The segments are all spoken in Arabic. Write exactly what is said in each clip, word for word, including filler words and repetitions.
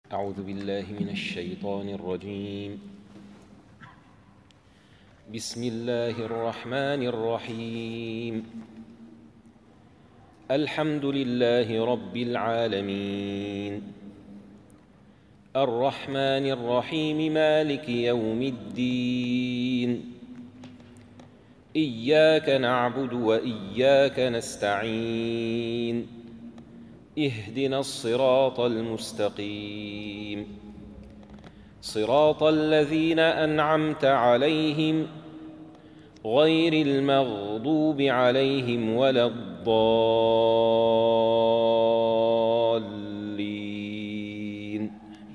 أعوذ بالله من الشيطان الرجيم. بسم الله الرحمن الرحيم. الحمد لله رب العالمين، الرحمن الرحيم، مالك يوم الدين. إياك نعبد وإياك نستعين، اهدنا الصراط المستقيم، صراط الذين أنعمت عليهم غير المغضوب عليهم ولا الضالين.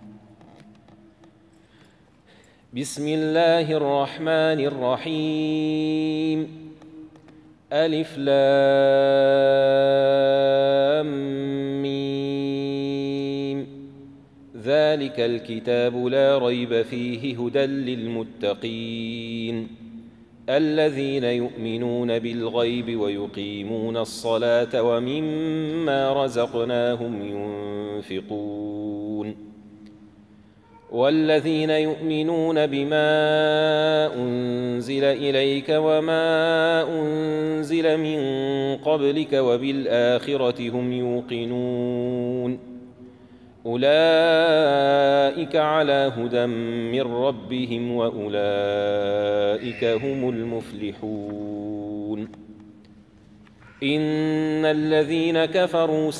بسم الله الرحمن الرحيم. ألف لام ميم. ذلك الكتاب لا ريب فيه هدى للمتقين الذين يؤمنون بالغيب ويقيمون الصلاة ومما رزقناهم ينفقون والذين يؤمنون بما أنزل إليك وما أنزل من قبلك وبالآخرة هم يوقنون أولئك على هدى من ربهم وأولئك هم المفلحون. إن الذين كفروا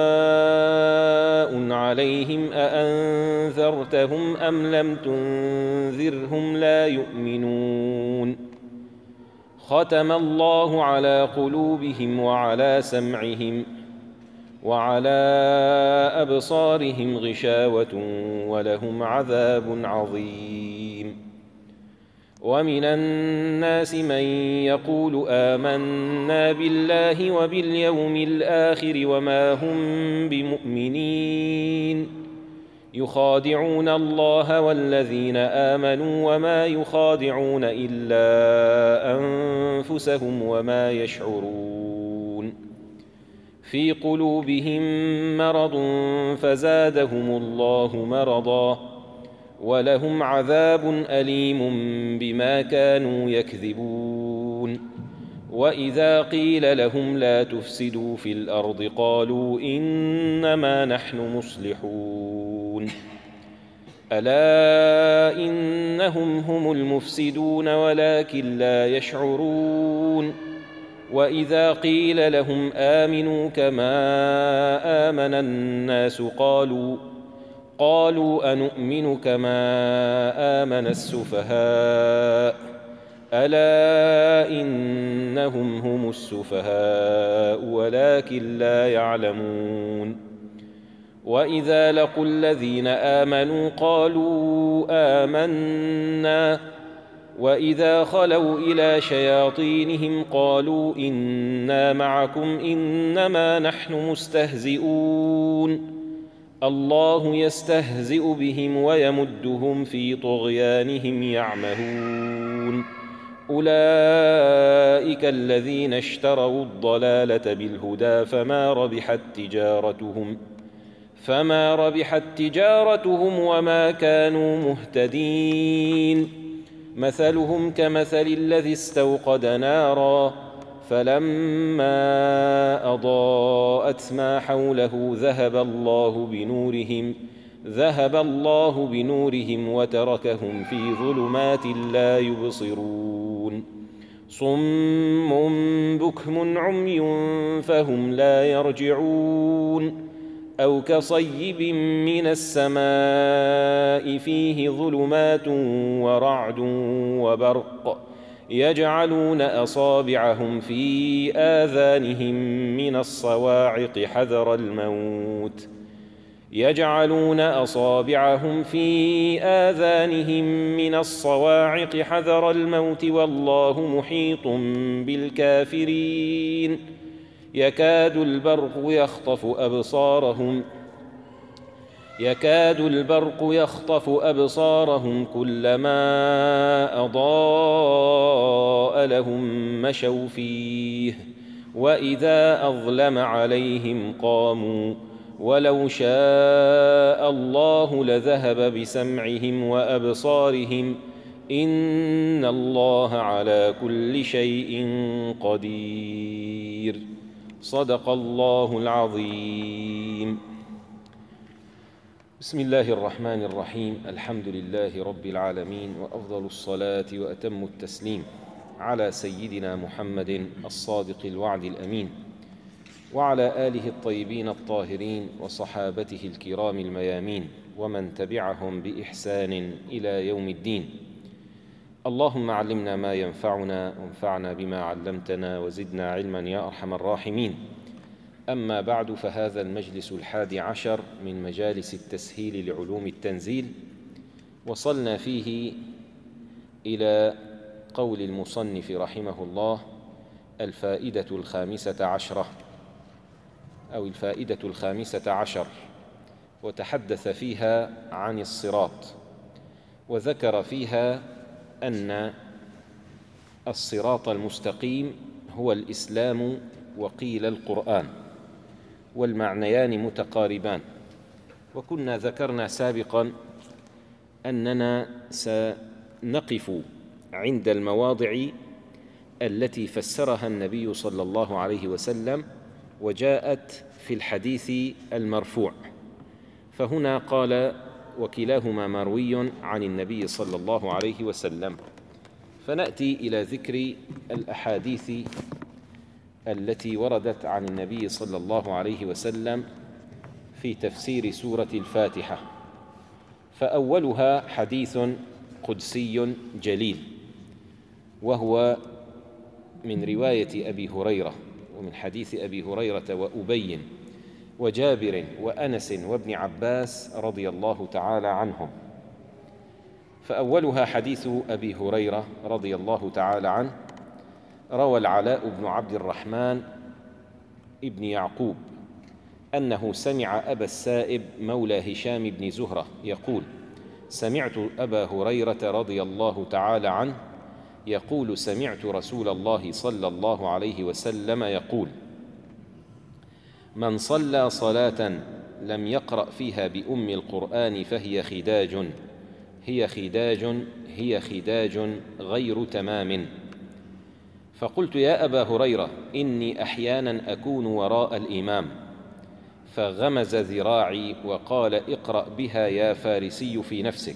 سواء عليهم أأنذرتهم أم لم تنذرهم لا يؤمنون. ختم الله على قلوبهم وعلى سمعهم وعلى أبصارهم غشاوة ولهم عذاب عظيم. ومن الناس من يقول آمنا بالله وباليوم الآخر وما هم بمؤمنين يخادعون الله والذين آمنوا وما يخادعون إلا أنفسهم وما يشعرون. في قلوبهم مرض فزادهم الله مرضا ولهم عذاب أليم بما كانوا يكذبون. وإذا قيل لهم لا تفسدوا في الأرض قالوا إنما نحن مصلحون. ألا إنهم هم المفسدون ولكن لا يشعرون. وإذا قيل لهم آمنوا كما آمن الناس قالوا قالوا أنؤمن كما آمن السفهاء ألا إنهم هم السفهاء ولكن لا يعلمون. وإذا لقوا الذين آمنوا قالوا آمنا وإذا خلوا إلى شياطينهم قالوا إنا معكم إنما نحن مستهزئون. الله يستهزئ بهم ويمدهم في طغيانهم يعمهون. أولئك الذين اشتروا الضلالة بالهدى فما ربحت تجارتهم فما ربحت تجارتهم وما كانوا مهتدين. مثلهم كمثل الذي استوقد نارا فلما أضاءت ما حوله ذهب الله بنورهم ذهب الله بنورهم وتركهم في ظلمات لا يبصرون. صم بكم عمي فهم لا يرجعون. أو كصيب من السماء فيه ظلمات ورعد وبرق يجعلون أصابعهم في آذانهم من الصواعق حذر الموت يجعلون أصابعهم في آذانهم من الصواعق حذر الموت والله محيط بالكافرين. يكاد البرق يخطف أبصارهم يكاد البرق يخطف أبصارهم كلما أضاء لهم مشوا فيه وإذا أظلم عليهم قاموا ولو شاء الله لذهب بسمعهم وأبصارهم إن الله على كل شيء قدير. صدق الله العظيم. بسم الله الرحمن الرحيم. الحمد لله رب العالمين، وأفضل الصلاة وأتم التسليم على سيدنا محمد الصادق الوعد الأمين، وعلى آله الطيبين الطاهرين وصحابته الكرام الميامين، ومن تبعهم بإحسان إلى يوم الدين. اللهم علمنا ما ينفعنا وانفعنا بما علمتنا وزدنا علما يا أرحم الراحمين. أما بعد، فهذا المجلس الحادي عشر من مجالس التسهيل لعلوم التنزيل، وصلنا فيه إلى قول المصنف رحمه الله: الفائدة الخامسة عشرة أو الفائدة الخامسة عشر، وتحدث فيها عن الصراط، وذكر فيها أن الصراط المستقيم هو الإسلام وقيل القرآن، والمعنيان متقاربان. وكنا ذكرنا سابقا أننا سنقف عند المواضع التي فسرها النبي صلى الله عليه وسلم وجاءت في الحديث المرفوع، فهنا قال: وكلاهما مروي عن النبي صلى الله عليه وسلم. فنأتي إلى ذكر الأحاديث التي وردت عن النبي صلى الله عليه وسلم في تفسير سورة الفاتحة. فأولها حديث قدسي جليل، وهو من رواية أبي هريرة، ومن حديث أبي هريرة وأبي وجابر وأنس وابن عباس رضي الله تعالى عنهم. فأولها حديث أبي هريرة رضي الله تعالى عنه. روى العلاء بن عبد الرحمن ابن يعقوب أنه سمع أبا السائب مولى هشام بن زهرة يقول: سمعت أبا هريرة رضي الله تعالى عنه يقول: سمعت رسول الله صلى الله عليه وسلم يقول: من صلى صلاة لم يقرأ فيها بأم القرآن فهي خداج هي خداج هي خداج غير تمام. فقلت: يا أبا هريرة، إني أحيانا أكون وراء الإمام، فغمز ذراعي وقال: اقرأ بها يا فارسي في نفسك،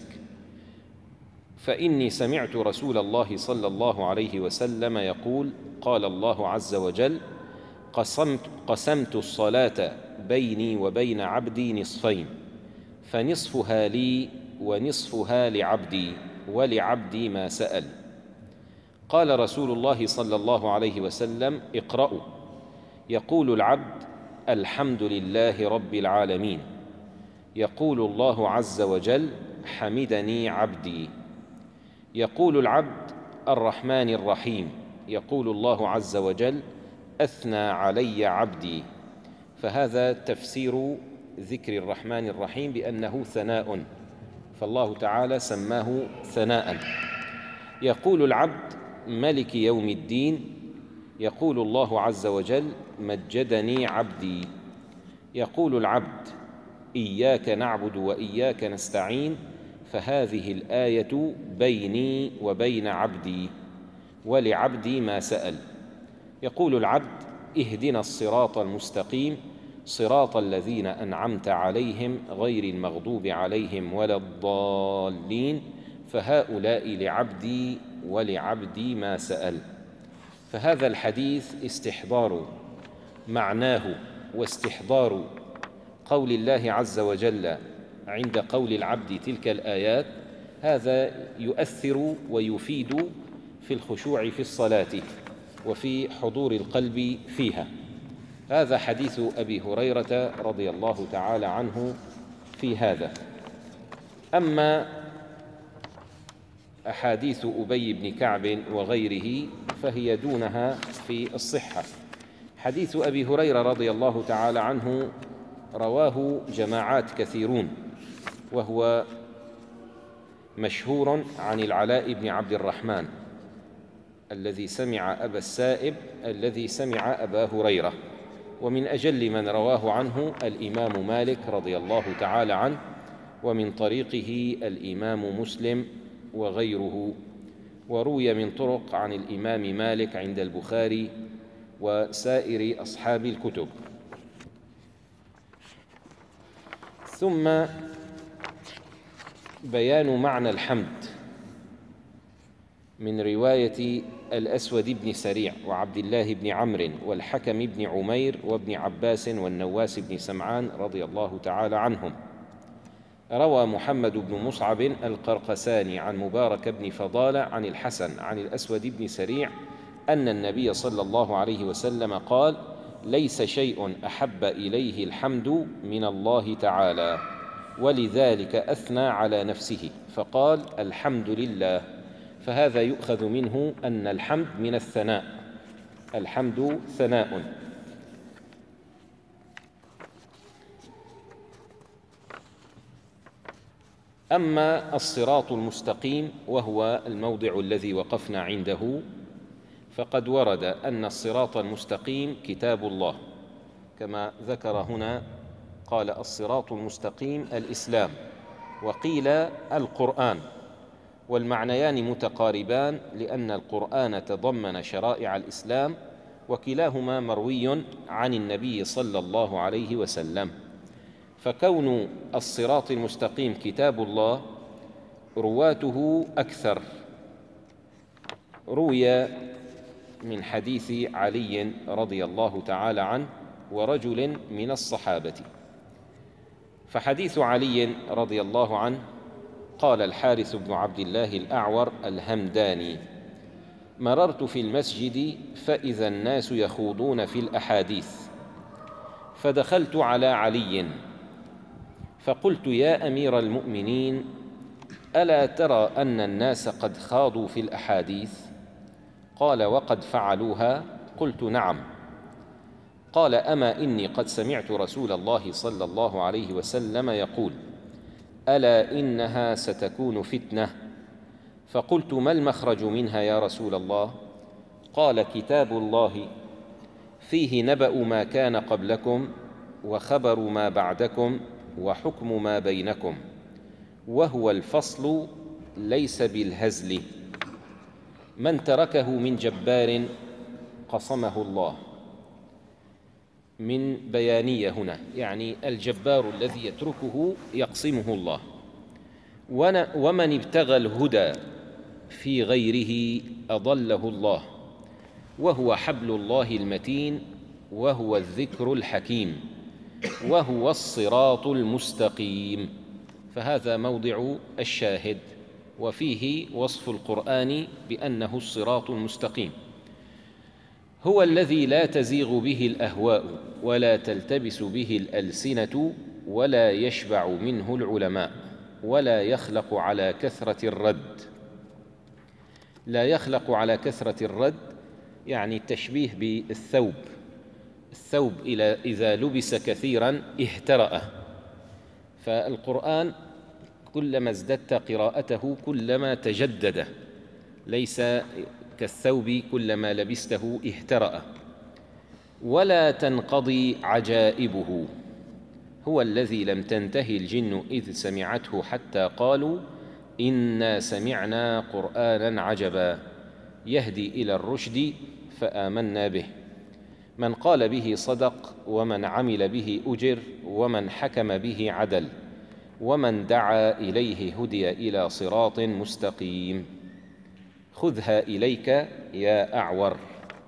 فإني سمعت رسول الله صلى الله عليه وسلم يقول: قال الله عز وجل: قسمت, قسمت الصلاة بيني وبين عبدي نصفين، فنصفها لي ونصفها لعبدي، ولعبدي ما سأل. قال رسول الله صلى الله عليه وسلم: اقرأوا. يقول العبد: الحمد لله رب العالمين. يقول الله عز وجل: حمدني عبدي. يقول العبد: الرحمن الرحيم. يقول الله عز وجل: أثنى علي عبدي. فهذا تفسير ذكر الرحمن الرحيم بأنه ثناء، فالله تعالى سماه ثناء. يقول العبد: ملك يوم الدين. يقول الله عز وجل: مجدني عبدي. يقول العبد: إياك نعبد وإياك نستعين. فهذه الآية بيني وبين عبدي، ولعبدي ما سأل. يقول العبد: اهدنا الصراط المستقيم صراط الذين أنعمت عليهم غير المغضوب عليهم ولا الضالين. فهؤلاء لعبدي ولعبدي ما سأل. فهذا الحديث استحضار معناه واستحضار قول الله عز وجل عند قول العبد تلك الآيات، هذا يؤثر ويفيد في الخشوع في الصلاة وفي حضور القلب فيها. هذا حديث أبي هريرة رضي الله تعالى عنه في هذا. أما أحاديث أبي بن كعب وغيره فهي دونها في الصحة. حديث أبي هريرة رضي الله تعالى عنه رواه جماعات كثيرون، وهو مشهور عن العلاء بن عبد الرحمن الذي سمع أبا السائب الذي سمع أبا هريرة، ومن أجل من رواه عنه الإمام مالك رضي الله تعالى عنه، ومن طريقه الإمام مسلم وغيره، وروي من طرق عن الإمام مالك عند البخاري وسائر أصحاب الكتب. ثم بيان معنى الحمد من رواية الأسود بن سريع وعبد الله بن عمرو والحكم بن عمير وابن عباس والنواس بن سمعان رضي الله تعالى عنهم. روى محمد بن مصعب القرقساني عن مبارك بن فضالة عن الحسن عن الأسود بن سريع أن النبي صلى الله عليه وسلم قال: ليس شيء أحب إليه الحمد من الله تعالى، ولذلك أثنى على نفسه فقال: الحمد لله. فهذا يؤخذ منه أن الحمد من الثناء، الحمد ثناء. أما الصراط المستقيم وهو الموضع الذي وقفنا عنده، فقد ورد أن الصراط المستقيم كتاب الله، كما ذكر هنا قال: الصراط المستقيم الإسلام، وقيل القرآن، والمعنيان متقاربان لأن القرآن تضمن شرائع الإسلام، وكلاهما مروي عن النبي صلى الله عليه وسلم. فكون الصراط المستقيم كتاب الله رواته أكثر. روي من حديث علي رضي الله تعالى عنه ورجل من الصحابة. فحديث علي رضي الله عنه قال الحارث بن عبد الله الأعور الهمداني: مررت في المسجد فإذا الناس يخوضون في الأحاديث، فدخلت على علي فقلت: يا أمير المؤمنين، ألا ترى أن الناس قد خاضوا في الأحاديث؟ قال: وقد فعلوها؟ قلت: نعم. قال: أما إني قد سمعت رسول الله صلى الله عليه وسلم يقول: ألا إنها ستكون فتنة. فقلت: ما المخرج منها يا رسول الله؟ قال: كتاب الله فيه نبأ ما كان قبلكم وخبر ما بعدكم وحكم ما بينكم، وهو الفصل ليس بالهزل، من تركه من جبار قصمه الله. من بيانية هنا، يعني الجبار الذي يتركه يقسمه الله. ومن ابتغى الهدى في غيره أضله الله، وهو حبل الله المتين، وهو الذكر الحكيم، وهو الصراط المستقيم. فهذا موضع الشاهد، وفيه وصف القرآن بأنه الصراط المستقيم، هو الذي لا تزيغ به الأهواء ولا تلتبس به الألسنة ولا يشبع منه العلماء ولا يخلق على كثرة الرد. لا يخلق على كثرة الرد يعني التشبيه بالثوب، الثوب إذا لبس كثيرا اهترأ، فالقرآن كلما ازددت قراءته كلما تجدد، ليس كالثوب كلما لبسته اهترأ. ولا تنقضي عجائبه، هو الذي لم تنتهي الجن إذ سمعته حتى قالوا إنا سمعنا قرآنا عجبا يهدي إلى الرشد فآمنا به. من قال به صدق، ومن عمل به أجر، ومن حكم به عدل، ومن دعا إليه هدي إلى صراط مستقيم. خذها إليك يا أعور.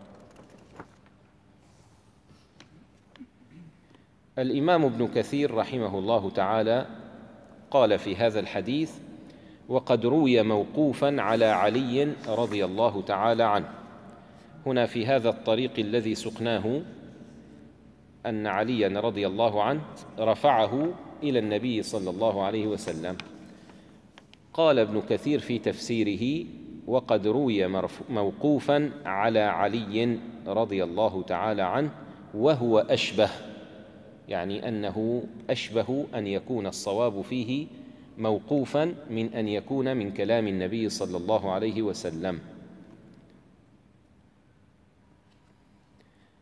الإمام ابن كثير رحمه الله تعالى قال في هذا الحديث: وقد روي موقوفا على علي رضي الله تعالى عنه. هنا في هذا الطريق الذي سقناه أن عليا رضي الله عنه رفعه إلى النبي صلى الله عليه وسلم. قال ابن كثير في تفسيره: وقد روي موقوفا على علي رضي الله تعالى عنه، وهو أشبه، يعني أنه أشبه أن يكون الصواب فيه موقوفا من أن يكون من كلام النبي صلى الله عليه وسلم.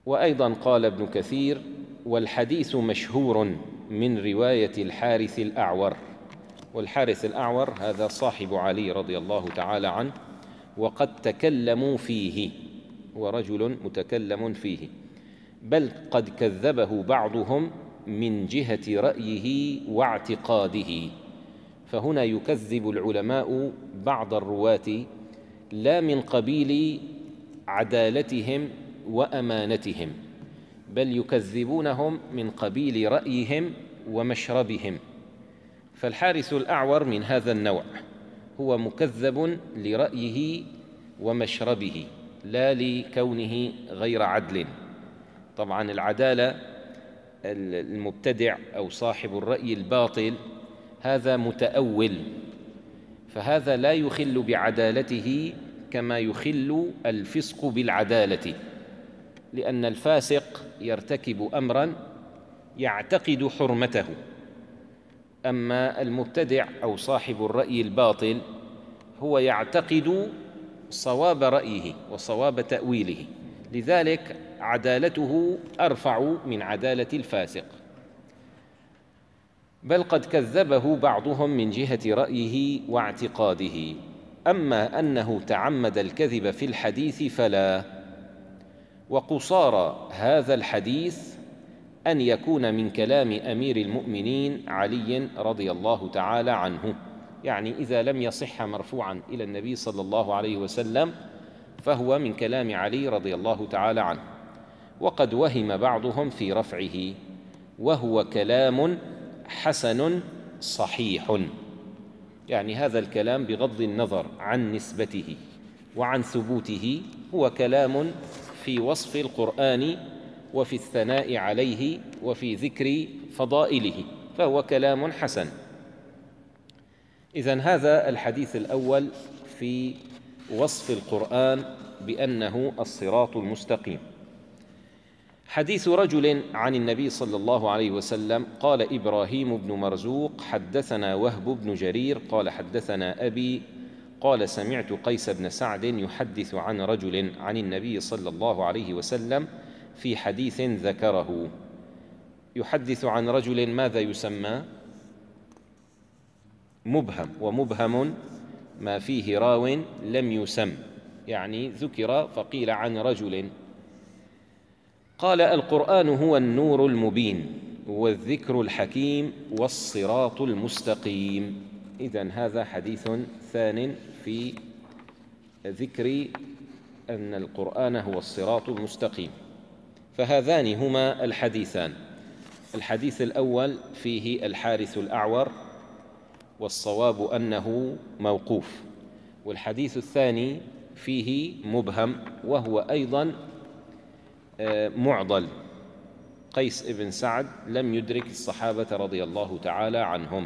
وأيضا قال ابن كثير: والحديث مشهور من رواية الحارث الأعور. والحارث الأعور هذا صاحب علي رضي الله تعالى عنه، وقد تكلموا فيه، هو رجل متكلم فيه، بل قد كذبه بعضهم من جهة رأيه واعتقاده. فهنا يكذب العلماء بعض الرواة لا من قبيل عدالتهم وأمانتهم، بل يكذبونهم من قبيل رأيهم ومشربهم. فالحارث الأعور من هذا النوع، هو مكذب لرأيه ومشربه لا لكونه غير عدل. طبعا العدالة، المبتدع أو صاحب الرأي الباطل هذا متأول، فهذا لا يخل بعدالته كما يخل الفسق بالعدالة، لأن الفاسق يرتكب أمرا يعتقد حرمته، أما المبتدع أو صاحب الرأي الباطل هو يعتقد صواب رأيه وصواب تأويله، لذلك عدالته أرفع من عدالة الفاسق. بل قد كذبه بعضهم من جهة رأيه واعتقاده. أما أنه تعمد الكذب في الحديث فلا. وقصارى هذا الحديث أن يكون من كلام أمير المؤمنين علي رضي الله تعالى عنه، يعني إذا لم يصح مرفوعا إلى النبي صلى الله عليه وسلم فهو من كلام علي رضي الله تعالى عنه. وقد وهم بعضهم في رفعه، وهو كلام حسن صحيح، يعني هذا الكلام بغض النظر عن نسبته وعن ثبوته هو كلام في وصف القرآن وفي الثناء عليه وفي ذكر فضائله، فهو كلام حسن. إذن هذا الحديث الأول في وصف القرآن بأنه الصراط المستقيم. حديث رجل عن النبي صلى الله عليه وسلم قال: إبراهيم بن مرزوق حدثنا وهب بن جرير قال حدثنا أبي قال: سمعت قيس بن سعد يحدث عن رجل عن النبي صلى الله عليه وسلم في حديث ذكره. يحدث عن رجل ماذا يسمى؟ مبهم، ومبهم ما فيه راو لم يسم، يعني ذكر فقيل عن رجل. قال: القرآن هو النور المبين والذكر الحكيم والصراط المستقيم. إذن هذا حديث ثان في ذكر أن القرآن هو الصراط المستقيم. فهذان هما الحديثان. الحديث الأول فيه الحارث الأعور، والصواب أنه موقوف، والحديث الثاني فيه مبهم وهو أيضا معضل. قيس بن سعد لم يدرك الصحابة رضي الله تعالى عنهم.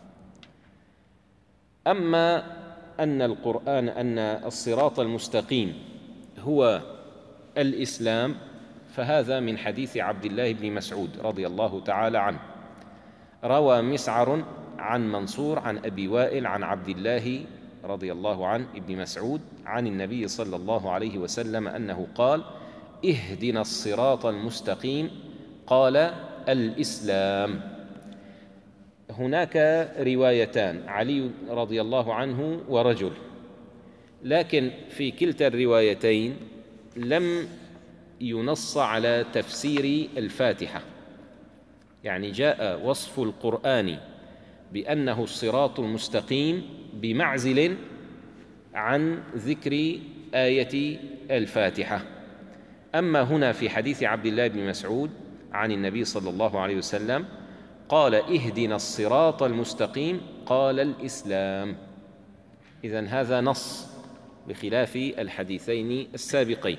أما أن القرآن أن الصراط المستقيم هو الإسلام فهذا من حديث عبد الله بن مسعود رضي الله تعالى عنه. روى مسعر عن منصور عن أبي وائل عن عبد الله رضي الله عنه ابن مسعود عن النبي صلى الله عليه وسلم أنه قال: اهدنا الصراط المستقيم. قال: الإسلام. هناك روايتان، علي رضي الله عنه ورجل، لكن في كلتا الروايتين لم ينص على تفسير الفاتحة، يعني جاء وصف القرآن بأنه الصراط المستقيم بمعزل عن ذكر آية الفاتحة. أما هنا في حديث عبد الله بن مسعود عن النبي صلى الله عليه وسلم قال: اهدنا الصراط المستقيم، قال: الإسلام. إذن هذا نص بخلاف الحديثين السابقين.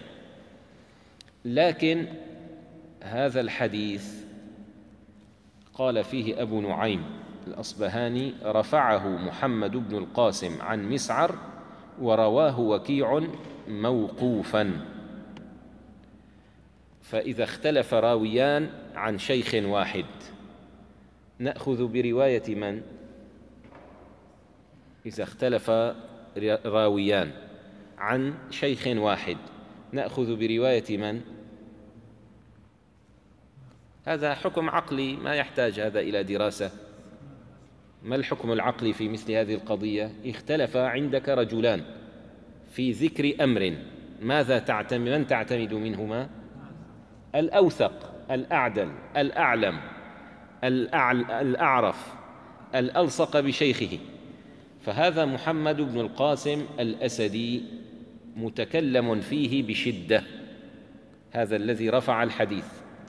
لكن هذا الحديث قال فيه أبو نعيم الأصبهاني: رفعه محمد بن القاسم عن مسعر ورواه وكيع موقوفا. فإذا اختلف راويان عن شيخ واحد نأخذ برواية من؟ إذا اختلف راويان عن شيخ واحد نأخذ برواية من؟ هذا حكم عقلي ما يحتاج هذا إلى دراسة. ما الحكم العقلي في مثل هذه القضية؟ اختلف عندك رجلان في ذكر أمر، ماذا تعتمد؟ من تعتمد منهما؟ الأوثق، الأعدل، الأعلم، الأعرف، الألصق بشيخه. فهذا محمد بن القاسم الأسدي متكلم فيه بشدة، هذا الذي رفع الحديث.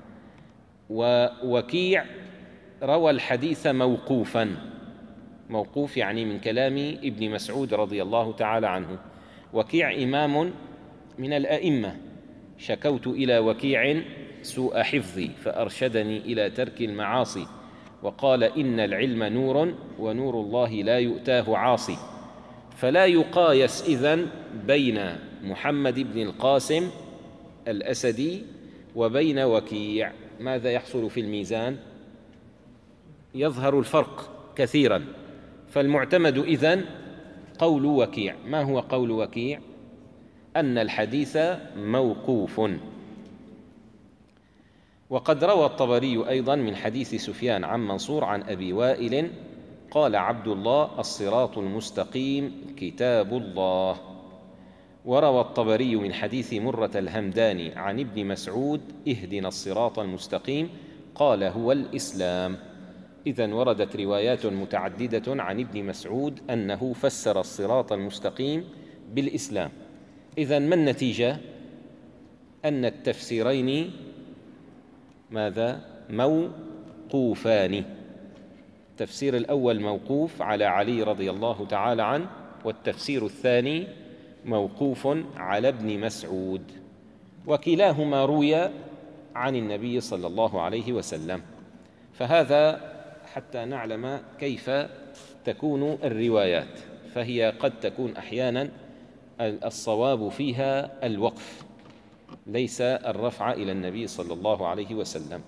ووكيع روى الحديث موقوفا، موقوف يعني من كلام ابن مسعود رضي الله تعالى عنه. وكيع إمام من الأئمة، شكوت إلى وكيع سوء حفظي فأرشدني إلى ترك المعاصي، وقال إن العلم نور ونور الله لا يؤتاه عاصي. فلا يقايس إذن بين محمد بن القاسم الأسدي وبين وكيع. ماذا يحصل في الميزان؟ يظهر الفرق كثيرا. فالمعتمد إذن قول وكيع. ما هو قول وكيع؟ أن الحديث موقوف. وقد روى الطبري أيضا من حديث سفيان عن منصور عن أبي وائل قال عبد الله الصراط المستقيم كتاب الله. وروى الطبري من حديث مرة الهمداني عن ابن مسعود اهدنا الصراط المستقيم قال هو الإسلام. إذن وردت روايات متعددة عن ابن مسعود أنه فسر الصراط المستقيم بالإسلام. إذن ما النتيجة؟ أن التفسيرين ماذا؟ موقوفان. التفسير الأول موقوف على علي رضي الله تعالى عنه، والتفسير الثاني موقوف على ابن مسعود، وكلاهما روي عن النبي صلى الله عليه وسلم. فهذا حتى نعلم كيف تكون الروايات، فهي قد تكون أحيانا الصواب فيها الوقف، ليس الرفع إلى النبي صلى الله عليه وسلم.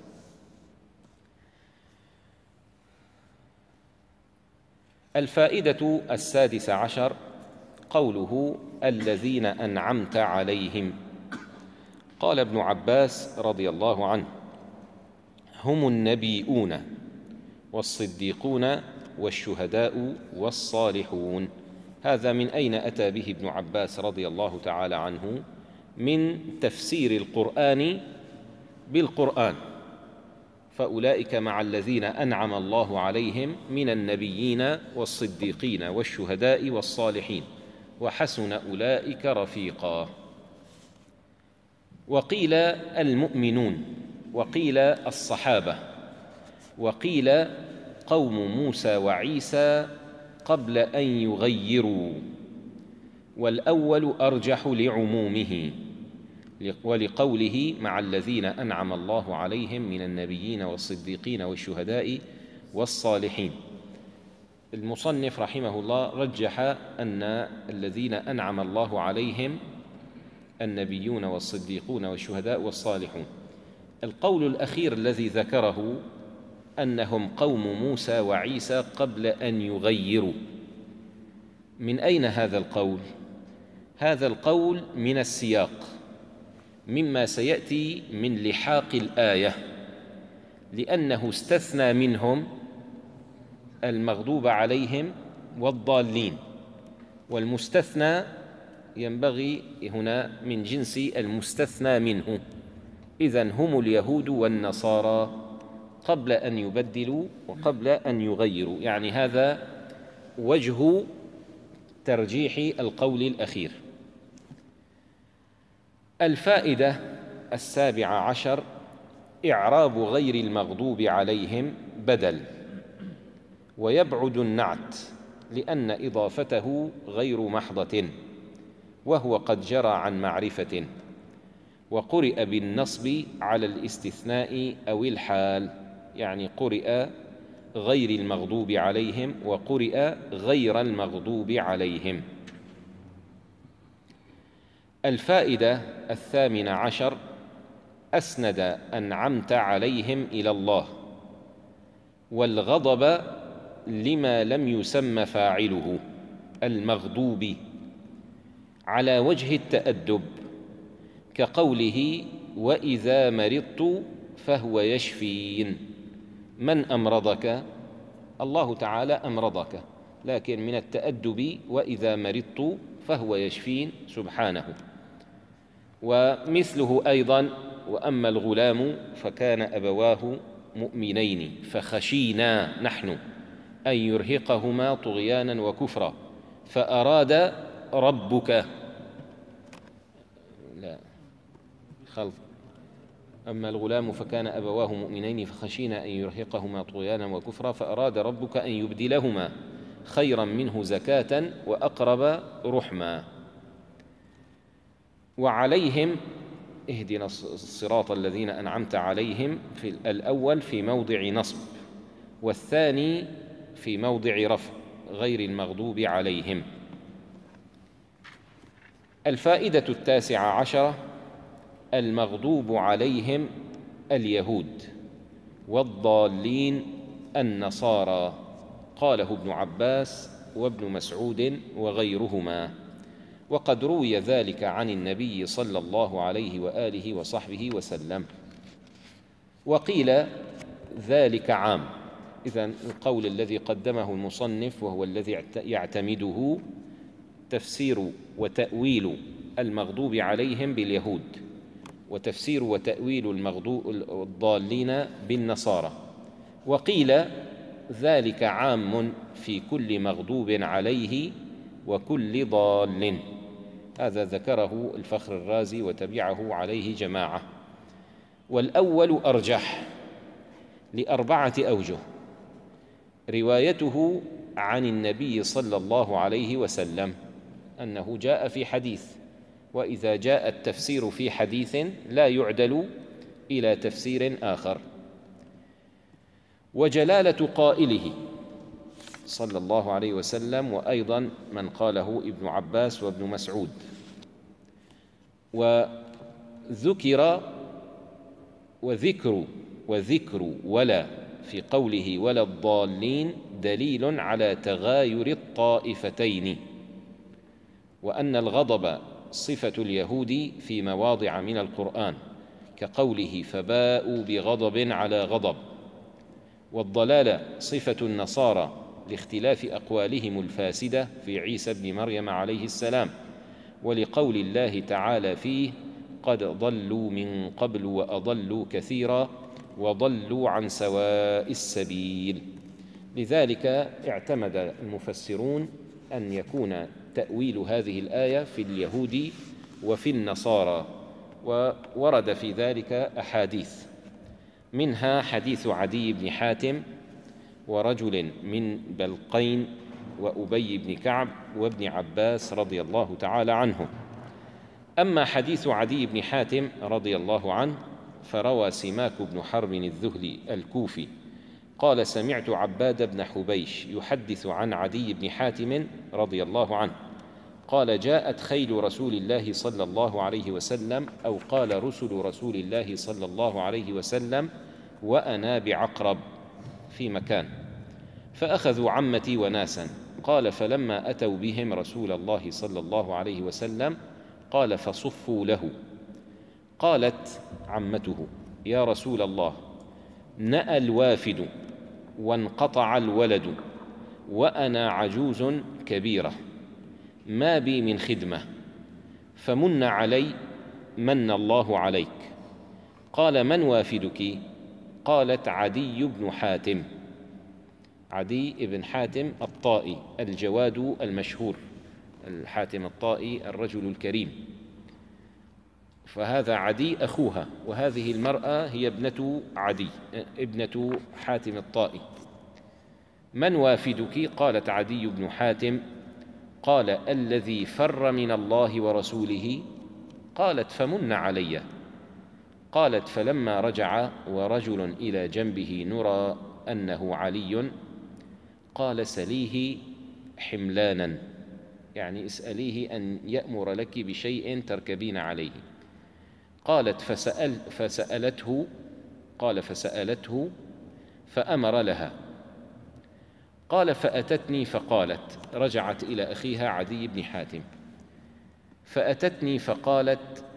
الفائدة السادسة عشر قوله الذين أنعمت عليهم. قال ابن عباس رضي الله عنه هم النبيون والصديقون والشهداء والصالحون. هذا من أين أتى به ابن عباس رضي الله تعالى عنه؟ من تفسير القرآن بالقرآن. فأولئك مع الذين أنعم الله عليهم من النبيين والصديقين والشهداء والصالحين وحسن أولئك رفيقا. وقيل المؤمنون، وقيل الصحابة، وقيل قوم موسى وعيسى قبل أن يغيروا، والأول أرجح لعمومه ولقوله مع الذين أنعم الله عليهم من النبيين والصديقين والشهداء والصالحين. المصنف رحمه الله رجح أن الذين أنعم الله عليهم النبيون والصديقون والشهداء والصالحون. القول الأخير الذي ذكره أنهم قوم موسى وعيسى قبل أن يغيروا. من أين هذا القول؟ هذا القول من السياق، مما سيأتي من لحاق الآية، لأنه استثنى منهم المغضوب عليهم والضالين، والمستثنى ينبغي هنا من جنس المستثنى منه. إذن هم اليهود والنصارى قبل أن يبدلوا وقبل أن يغيروا، يعني هذا وجه ترجيح القول الأخير. الفائدة السابعة عشر إعراب غير المغضوب عليهم بدل، ويبعد النعت لأن إضافته غير محضة، وهو قد جرى عن معرفة، وقرئ بالنصب على الاستثناء أو الحال، يعني قرئ غير المغضوب عليهم وقرئ غير المغضوب عليهم. الفائدة الثامنة عشر أسند أنعمت عليهم إلى الله، والغضب لما لم يسم فاعله المغضوب على وجه التأدب، كقوله وإذا مرضت فهو يشفين. من أمرضك؟ الله تعالى أمرضك، لكن من التأدب وإذا مرضت فهو يشفين سبحانه. ومثله أيضا: وأما الغلام فكان أبواه مؤمنين فخشينا نحن أن يرهقهما طغيانا وكفرا فأراد ربك لا خلط أما الغلام فكان أبواه مؤمنين فخشينا أن يرهقهما طغيانا وكفرا فأراد ربك أن يبدلهما خيرا منه زكاة وأقرب رحما. وعليهم اهدنا الصراط الذين أنعمت عليهم في الأول في موضع نصب، والثاني في موضع رفع غير المغضوب عليهم. الفائدة التاسعة عشرة: المغضوب عليهم اليهود والضالين النصارى، قاله ابن عباس وابن مسعود وغيرهما، وقد روي ذلك عن النبي صلى الله عليه وآله وصحبه وسلم. وقيل ذلك عام. إذن القول الذي قدمه المصنف وهو الذي يعتمده تفسير وتأويل المغضوب عليهم باليهود، وتفسير وتأويل المغضوب الضالين بالنصارى. وقيل ذلك عام في كل مغضوب عليه وكل ضال. هذا ذكره الفخر الرازي وتبعه عليه جماعة. والأول أرجح لأربعة أوجه: روايته عن النبي صلى الله عليه وسلم أنه جاء في حديث، وإذا جاء التفسير في حديث لا يعدل إلى تفسير آخر. وجلالة قائله صلى الله عليه وسلم، وأيضا من قاله ابن عباس وابن مسعود. وذكر وذكر وذكر ولا في قوله ولا الضالين دليل على تغاير الطائفتين، وأن الغضب صفة اليهود في مواضع من القرآن كقوله فباءوا بغضب على غضب، والضلال صفة النصارى لاختلاف أقوالهم الفاسدة في عيسى بن مريم عليه السلام، ولقول الله تعالى فيه قد ضلوا من قبل وأضلوا كثيرا وضلوا عن سواء السبيل. لذلك اعتمد المفسرون أن يكون تأويل هذه الآية في اليهود وفي النصارى، وورد في ذلك أحاديث، منها حديث عدي بن حاتم ورجل من بلقين وأبي بن كعب وابن عباس رضي الله تعالى عنهم. أما حديث عدي بن حاتم رضي الله عنه فروى سماك بن حرب الذهلي الكوفي قال سمعت عباد بن حبيش يحدث عن عدي بن حاتم رضي الله عنه قال جاءت خيل رسول الله صلى الله عليه وسلم، أو قال رسل رسول الله صلى الله عليه وسلم، وأنا بعقرب في مكان، فأخذوا عمتي وناسا. قال فلما أتوا بهم رسول الله صلى الله عليه وسلم قال فصفوا له. قالت عمته يا رسول الله نأى الوافد وانقطع الولد وأنا عجوز كبيرة ما بي من خدمة، فمن علي من الله عليك. قال من وافدك؟ قالت عدي بن حاتم، عدي بن حاتم الطائي الجواد المشهور، الحاتم الطائي الرجل الكريم، فهذا عدي أخوها، وهذه المرأة هي ابنة عدي ابنة حاتم الطائي. من وافدك؟ قالت عدي بن حاتم. قال الذي فر من الله ورسوله. قالت فمن علي. قالت فلما رجع ورجل إلى جنبه نرى أنه علي قال سليه حملانا، يعني اسأليه أن يأمر لك بشيء تركبين عليه. قالت فسأل فسألته قال فسألته فأمر لها. قال فأتتني فقالت، رجعت إلى أخيها عدي بن حاتم، فأتتني فقالت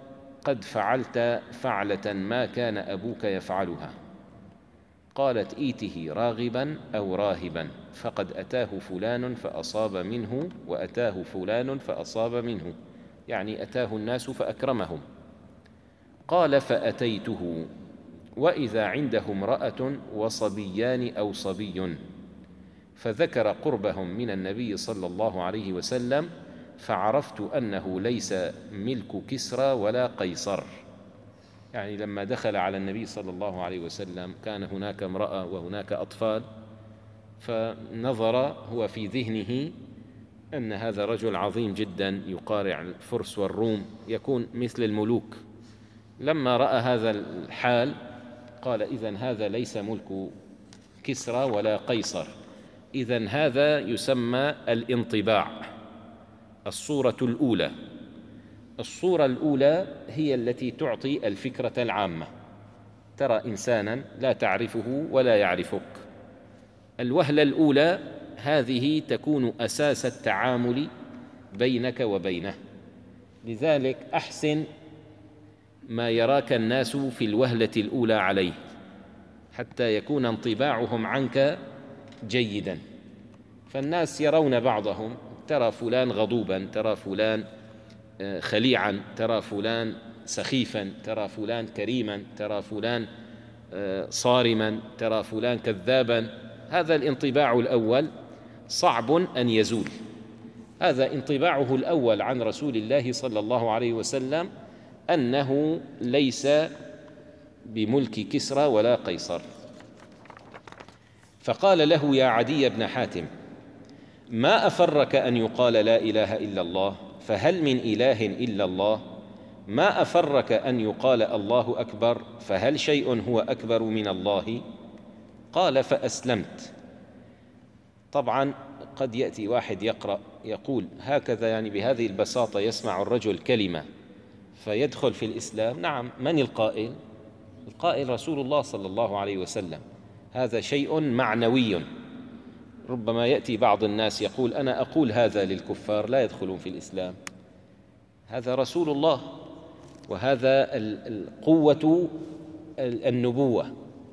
قد فعلت فعلة ما كان أبوك يفعلها. قالت: ائته راغبا أو راهبا، فقد أتاه فلان فأصاب منه وأتاه فلان فأصاب منه، يعني أتاه الناس فأكرمهم. قال: فأتيته وإذا عنده امرأة وصبيان أو صبي، فذكر قربهم من النبي صلى الله عليه وسلم، فعرفت أنه ليس ملك كسرى ولا قيصر. يعني لما دخل على النبي صلى الله عليه وسلم كان هناك امرأة وهناك أطفال، فنظر هو في ذهنه أن هذا رجل عظيم جدا يقارع الفرس والروم، يكون مثل الملوك. لما رأى هذا الحال قال: إذن هذا ليس ملك كسرى ولا قيصر، إذن هذا يسمى الانطباع. الصورة الأولى الصورة الأولى هي التي تعطي الفكرة العامة. ترى إنسانا لا تعرفه ولا يعرفك، الوهلة الأولى هذه تكون أساس التعامل بينك وبينه. لذلك أحسن ما يراك الناس في الوهلة الأولى عليه حتى يكون انطباعهم عنك جيدا. فالناس يرون بعضهم، ترى فلان غضوبا، ترى فلان خليعا، ترى فلان سخيفا، ترى فلان كريما، ترى فلان صارما، ترى فلان كذابا. هذا الانطباع الأول صعب أن يزول. هذا انطباعه الأول عن رسول الله صلى الله عليه وسلم أنه ليس بملك كسرى ولا قيصر. فقال له: يا عدي بن حاتم، ما أفرك أن يقال لا إله إلا الله، فهل من إله إلا الله؟ ما أفرك أن يقال الله أكبر، فهل شيء هو أكبر من الله؟ قال: فأسلمت. طبعا قد يأتي واحد يقرأ يقول هكذا، يعني بهذه البساطة يسمع الرجل كلمة فيدخل في الإسلام. نعم، من القائل؟ القائل رسول الله صلى الله عليه وسلم. هذا شيء معنوي. ربما يأتي بعض الناس يقول أنا أقول هذا للكفار لا يدخلون في الإسلام. هذا رسول الله، وهذا القوة النبوة.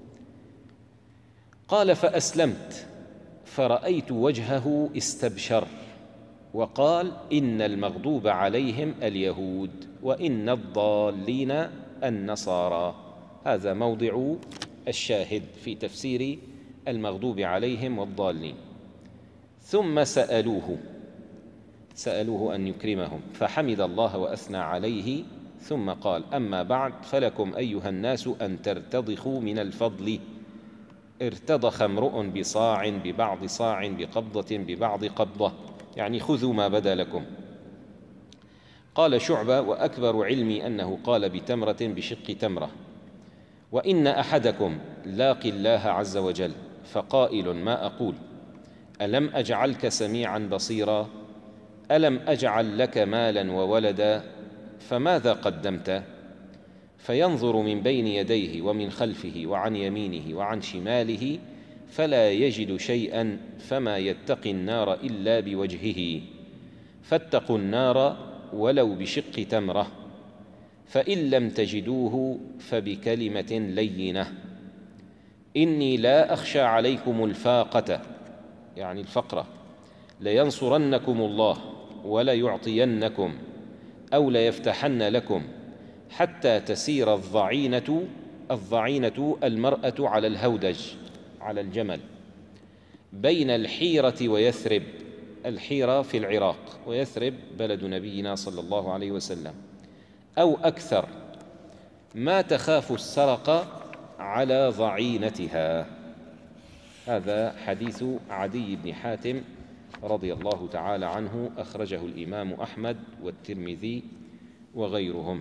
قال: فأسلمت فرأيت وجهه استبشر وقال: إن المغضوب عليهم اليهود وإن الضالين النصارى. هذا موضع الشاهد في تفسير المغضوب عليهم والضالين. ثم سألوه سألوه أن يكرمهم، فحمد الله وأثنى عليه، ثم قال: أما بعد، فلكم أيها الناس أن ترتضخوا من الفضل. ارتضخ امرؤ بصاع ببعض صاع بقبضة ببعض قبضة، يعني خذوا ما بدا لكم. قال شعبة: وأكبر علمي أنه قال بتمرة بشق تمرة. وإن أحدكم لاقي الله عز وجل فقائل ما أقول: ألم أجعلك سميعا بصيرا، ألم أجعل لك مالا وولدا، فماذا قدمت؟ فينظر من بين يديه ومن خلفه وعن يمينه وعن شماله فلا يجد شيئا، فما يتقي النار إلا بوجهه، فاتقوا النار ولو بشق تمرة، فإن لم تجدوه فبكلمة لينة. إني لا أخشى عليكم الفاقة، يعني الفقرة، لينصرنكم الله وليعطينكم أو ليفتحن لكم حتى تسير الضعينة الضعينة المرأة على الهودج، على الجمل، بين الحيرة ويثرب. الحيرة في العراق، ويثرب بلد نبينا صلى الله عليه وسلم، أو أكثر، ما تخاف السرقة على ضعينتها. هذا حديث عدي بن حاتم رضي الله تعالى عنه، أخرجه الإمام أحمد والترمذي وغيرهم.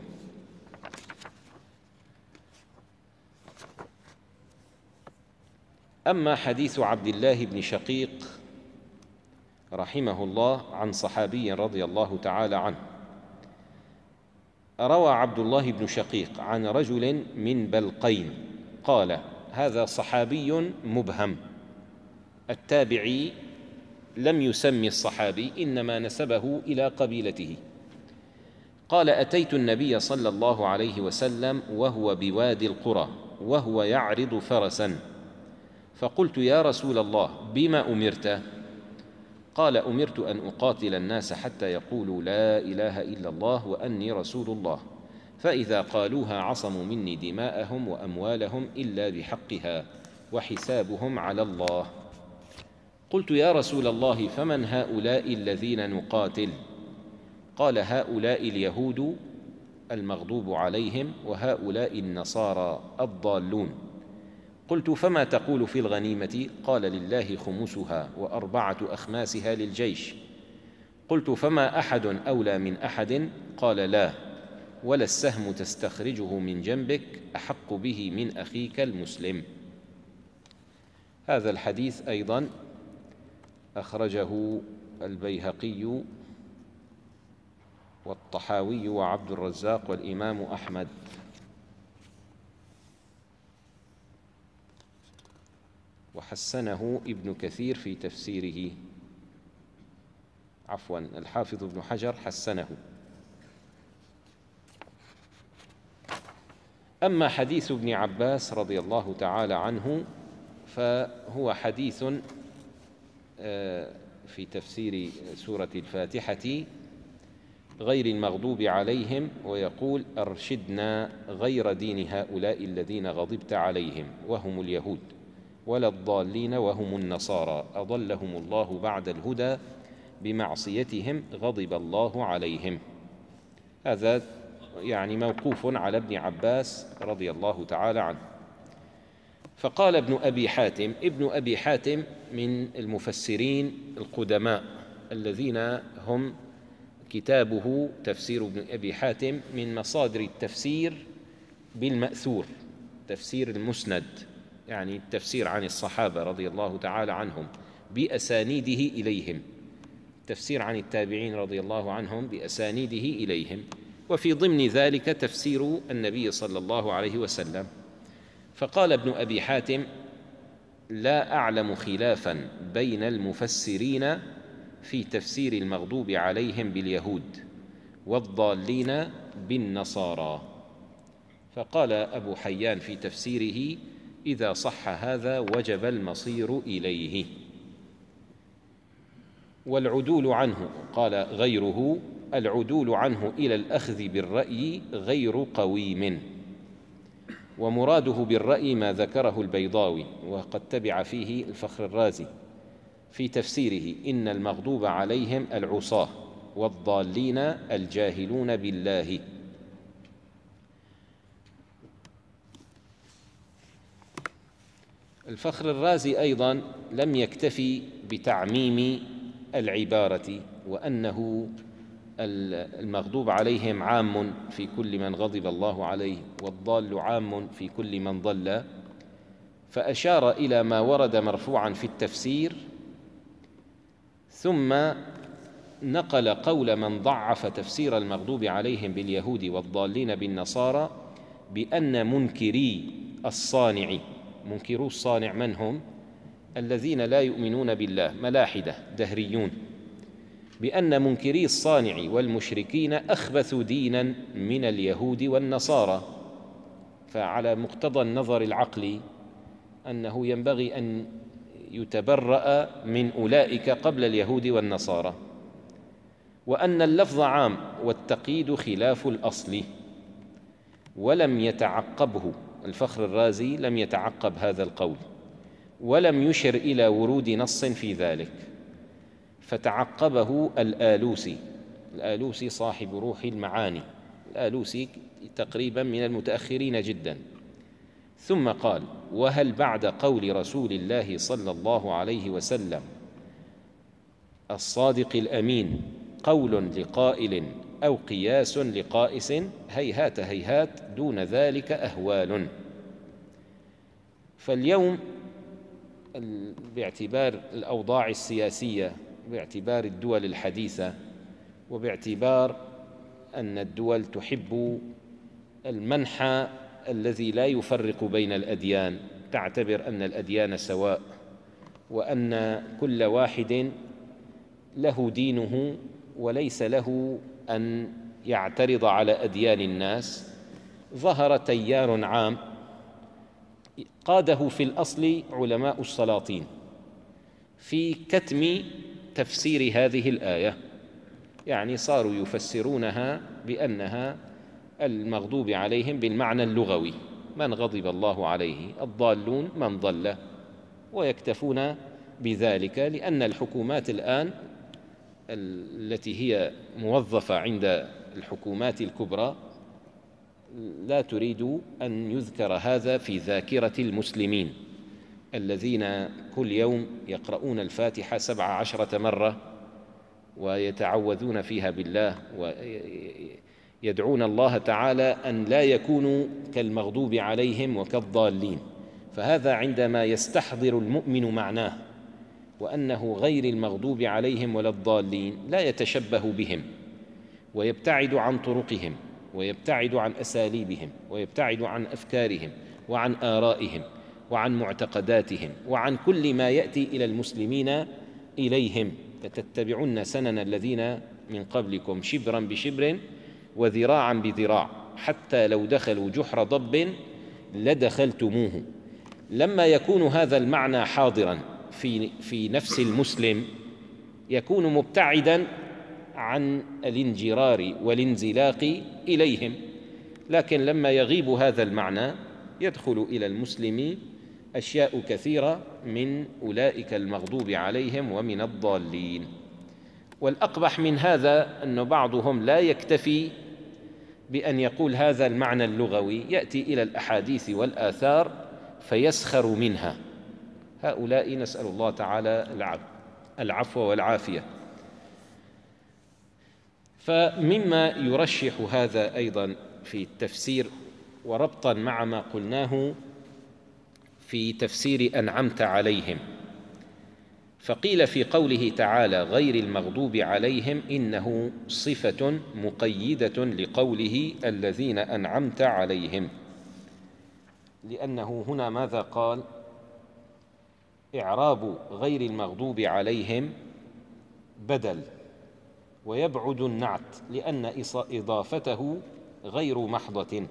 أما حديث عبد الله بن شقيق رحمه الله عن صحابي رضي الله تعالى عنه، روى عبد الله بن شقيق عن رجل من بلقين قال: هذا صحابي مبهم، التابعي لم يسمي الصحابي، إنما نسبه إلى قبيلته. قال: أتيت النبي صلى الله عليه وسلم وهو بوادي القرى وهو يعرض فرسا، فقلت: يا رسول الله، بما أمرت؟ قال: أمرت أن أقاتل الناس حتى يقولوا لا إله إلا الله وأني رسول الله، فإذا قالوها عصموا مني دماءهم وأموالهم إلا بحقها وحسابهم على الله. قلت: يا رسول الله، فمن هؤلاء الذين نقاتل؟ قال: هؤلاء اليهود المغضوب عليهم وهؤلاء النصارى الضالون. قلت: فما تقول في الغنيمة؟ قال: لله خمسها وأربعة أخماسها للجيش. قلت: فما أحد أولى من أحد؟ قال: لا، ولا السهم تستخرجه من جنبك أحق به من أخيك المسلم. هذا الحديث أيضا أخرجه البيهقي والطحاوي وعبد الرزاق والإمام أحمد. وحسنه ابن كثير في تفسيره، عفوا الحافظ ابن حجر حسنه. أما حديث ابن عباس رضي الله تعالى عنه فهو حديث في تفسير سورة الفاتحة غير المغضوب عليهم، ويقول: أرشدنا غير دين هؤلاء الذين غضبت عليهم وهم اليهود، ولا الضالين وهم النصارى، أضلهم الله بعد الهدى بمعصيتهم غضب الله عليهم. هذا يعني موقوف على ابن عباس رضي الله تعالى عنه. فقال ابن أبي حاتم، ابن أبي حاتم من المفسرين القدماء الذين هم كتابه تفسير ابن أبي حاتم من مصادر التفسير بالمأثور، تفسير المسند، يعني التفسير عن الصحابة رضي الله تعالى عنهم بأسانيده إليهم، تفسير عن التابعين رضي الله عنهم بأسانيده إليهم، وفي ضمن ذلك تفسير النبي صلى الله عليه وسلم. فقال ابن أبي حاتم: لا أعلم خلافا بين المفسرين في تفسير المغضوب عليهم باليهود والضالين بالنصارى. فقال أبو حيان في تفسيره: إذا صح هذا وجب المصير إليه. والعدول عنه، قال غيره: العدول عنه إلى الأخذ بالرأي غير قويم، ومراده بالرأي ما ذكره البيضاوي، وقد تبع فيه الفخر الرازي في تفسيره: إن المغضوب عليهم العصاة والضالين الجاهلون بالله. الفخر الرازي أيضا لم يكتفي بتعميم العبارة وأنه المغضوب عليهم عام في كل من غضب الله عليه والضال عام في كل من ضل، فأشار إلى ما ورد مرفوعا في التفسير، ثم نقل قول من ضعف تفسير المغضوب عليهم باليهود والضالين بالنصارى بأن منكري الصانع، منكرو الصانع من هم؟ الذين لا يؤمنون بالله، ملاحدة دهريون، بأن منكري الصانع والمشركين أخبث دينا من اليهود والنصارى. فعلى مقتضى النظر العقلي أنه ينبغي أن يتبرأ من أولئك قبل اليهود والنصارى، وأن اللفظ عام والتقييد خلاف الأصل. ولم يتعقبه الفخر الرازي، لم يتعقب هذا القول ولم يشر إلى ورود نص في ذلك، فتعقبه الآلوسي. الآلوسي صاحب روح المعاني، الآلوسي تقريبا من المتأخرين جدا. ثم قال: وهل بعد قول رسول الله صلى الله عليه وسلم الصادق الأمين قول لقائل أو قياس لقائس؟ هيهات هيهات، دون ذلك أهوال. فاليوم باعتبار الأوضاع السياسية، باعتبار الدول الحديثة، وباعتبار أن الدول تحب المنحى الذي لا يفرق بين الأديان، تعتبر أن الأديان سواء، وأن كل واحد له دينه وليس له أن يعترض على أديان الناس، ظهر تيار عام قاده في الأصل علماء السلاطين في كتم تفسير هذه الآية، يعني صاروا يفسرونها بأنها المغضوب عليهم بالمعنى اللغوي، من غضب الله عليه، الضالون من ضل، ويكتفون بذلك، لأن الحكومات الآن التي هي موظفة عند الحكومات الكبرى لا تريد أن يذكر هذا في ذاكرة المسلمين الذين كل يوم يقرؤون الفاتحة سبع عشرة مرة ويتعوذون فيها بالله ويدعون الله تعالى أن لا يكونوا كالمغضوب عليهم وكالضالين. فهذا عندما يستحضر المؤمن معناه وأنه غير المغضوب عليهم ولا الضالين لا يتشبه بهم ويبتعد عن طرقهم ويبتعد عن أساليبهم ويبتعد عن أفكارهم وعن آرائهم وعن معتقداتهم وعن كل ما يأتي إلى المسلمين إليهم. لتتبعن سنن الذين من قبلكم شبرا بشبر وذراعا بذراع حتى لو دخلوا جحر ضب لدخلتموه. لما يكون هذا المعنى حاضرا في في نفس المسلم يكون مبتعدا عن الانجرار والانزلاق إليهم، لكن لما يغيب هذا المعنى يدخل إلى المسلم أشياء كثيرة من أولئك المغضوب عليهم ومن الضالين. والأقبح من هذا أن بعضهم لا يكتفي بأن يقول هذا المعنى اللغوي، يأتي إلى الأحاديث والآثار فيسخر منها. هؤلاء نسأل الله تعالى العفو والعافية. فمما يرشح هذا أيضا في التفسير وربطا مع ما قلناه في تفسير أنعمت عليهم، فقيل في قوله تعالى غير المغضوب عليهم إنه صفة مقيدة لقوله الذين أنعمت عليهم، لأنه هنا ماذا قال؟ إعراب غير المغضوب عليهم بدل ويبعد النعت لأن إضافته غير محضة.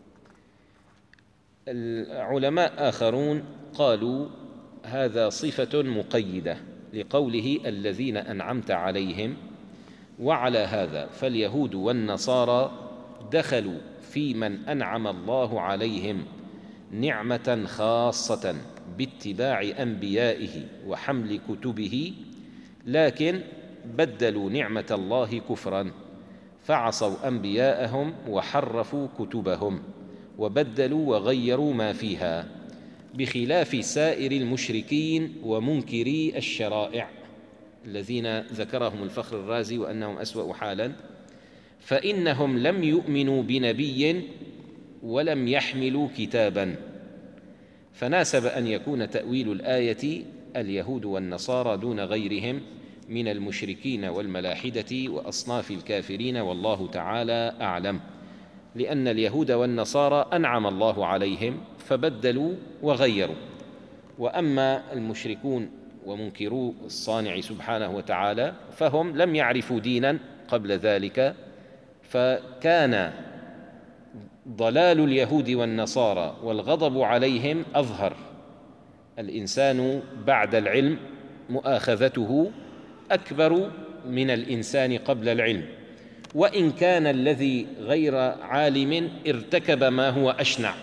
العلماء آخرون قالوا هذا صفة مقيدة لقوله الذين أنعمت عليهم، وعلى هذا فاليهود والنصارى دخلوا في من أنعم الله عليهم نعمة خاصة باتباع أنبيائه وحمل كتبه، لكن بدلوا نعمة الله كفرا فعصوا أنبياءهم وحرفوا كتبهم وبدلوا وغيروا ما فيها، بخلاف سائر المشركين ومنكري الشرائع الذين ذكرهم الفخر الرازي وأنهم أسوأ حالا، فإنهم لم يؤمنوا بنبي ولم يحملوا كتابا، فناسب أن يكون تأويل الآية اليهود والنصارى دون غيرهم من المشركين والملاحدة وأصناف الكافرين، والله تعالى أعلم، لأن اليهود والنصارى أنعم الله عليهم فبدلوا وغيروا، وأما المشركون ومنكرو الصانع سبحانه وتعالى فهم لم يعرفوا دينا قبل ذلك، فكان ضلال اليهود والنصارى والغضب عليهم أظهر. الإنسان بعد العلم مؤاخذته أكبر من الإنسان قبل العلم، وإن كان الذي غير عالم ارتكب ما هو أشنع.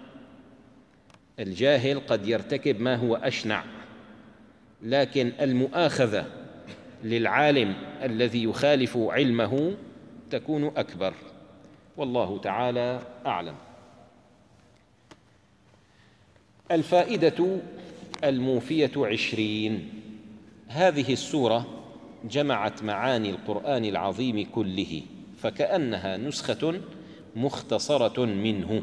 الجاهل قد يرتكب ما هو أشنع، لكن المؤاخذة للعالم الذي يخالف علمه تكون أكبر، والله تعالى أعلم. الفائدة الموفية عشرين. هذه السورة جمعت معاني القرآن العظيم كله، فكأنها نسخة مختصرة منه،